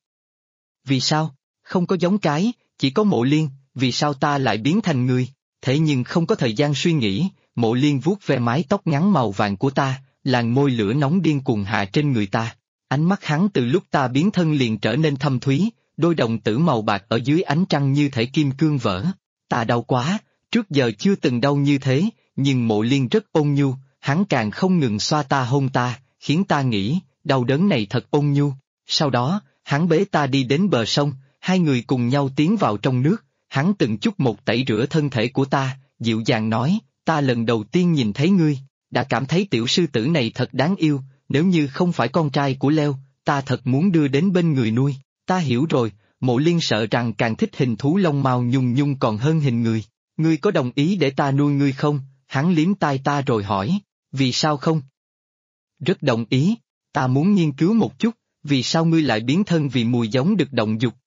Vì sao? Không có giống cái, chỉ có Mộ Liên, vì sao ta lại biến thành người? Thế nhưng không có thời gian suy nghĩ, Mộ Liên vuốt ve mái tóc ngắn màu vàng của ta, làn môi lửa nóng điên cuồng hạ trên người ta. Ánh mắt hắn từ lúc ta biến thân liền trở nên thâm thúy, đôi đồng tử màu bạc ở dưới ánh trăng như thể kim cương vỡ. Ta đau quá, trước giờ chưa từng đau như thế, nhưng Mộ Liên rất ôn nhu, hắn càng không ngừng xoa ta hôn ta, khiến ta nghĩ, đau đớn này thật ôn nhu. Sau đó, hắn bế ta đi đến bờ sông, hai người cùng nhau tiến vào trong nước, hắn từng chút một tẩy rửa thân thể của ta, dịu dàng nói, ta lần đầu tiên nhìn thấy ngươi, đã cảm thấy tiểu sư tử này thật đáng yêu, nếu như không phải con trai của Leo, ta thật muốn đưa đến bên người nuôi. Ta hiểu rồi, Mộ Liên sợ rằng càng thích hình thú lông mao nhung nhung còn hơn hình người. Ngươi có đồng ý để ta nuôi ngươi không? Hắn liếm tai ta rồi hỏi, vì sao không? Rất đồng ý, ta muốn nghiên cứu một chút, vì sao ngươi lại biến thân vì mùi giống đực động dục?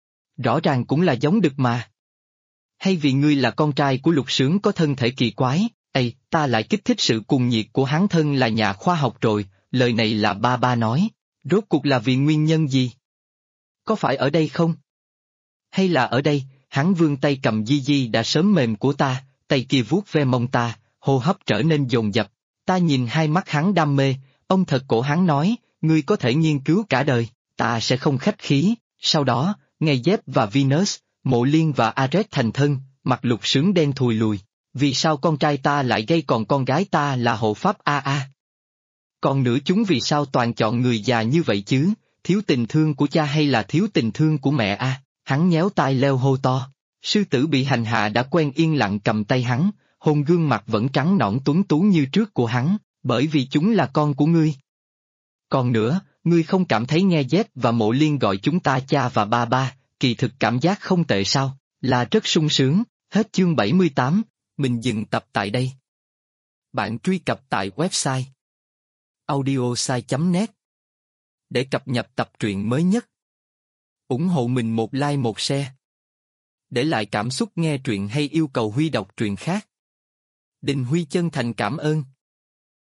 Rõ ràng cũng là giống đực mà. Hay vì ngươi là con trai của Lục Sướng có thân thể kỳ quái, ta lại kích thích sự cuồng nhiệt của hắn thân là nhà khoa học rồi, lời này là ba nói, rốt cuộc là vì nguyên nhân gì? Có phải ở đây không? Hay là ở đây, hắn vươn tay cầm Di Di đã sớm mềm của ta, tay kia vuốt ve mông ta, hô hấp trở nên dồn dập. Ta nhìn hai mắt hắn đam mê, ông thật cổ hắn nói, ngươi có thể nghiên cứu cả đời, ta sẽ không khách khí. Sau đó, ngày Dép và Venus, Mộ Liên và Ares thành thân, mặt Lục Sướng đen thùi lùi. Vì sao con trai ta lại gây còn con gái ta là hộ pháp a? Còn nữa chúng vì sao toàn chọn người già như vậy chứ, thiếu tình thương của cha hay là thiếu tình thương của mẹ a? Hắn nhéo tai Leo hô to. Sư tử bị hành hạ đã quen yên lặng cầm tay hắn, hôn gương mặt vẫn trắng nõn tuấn tú như trước của hắn, bởi vì chúng là con của ngươi. Còn nữa, ngươi không cảm thấy nghe Dép và Mộ Liên gọi chúng ta cha và ba, kỳ thực cảm giác không tệ sao, là rất sung sướng. Hết chương 78, mình dừng tập tại đây. Bạn truy cập tại website audiosai.net để cập nhật tập truyện mới nhất. Ủng hộ mình một like một share. Để lại cảm xúc nghe truyện hay yêu cầu Huy đọc truyện khác. Đình Huy chân thành cảm ơn.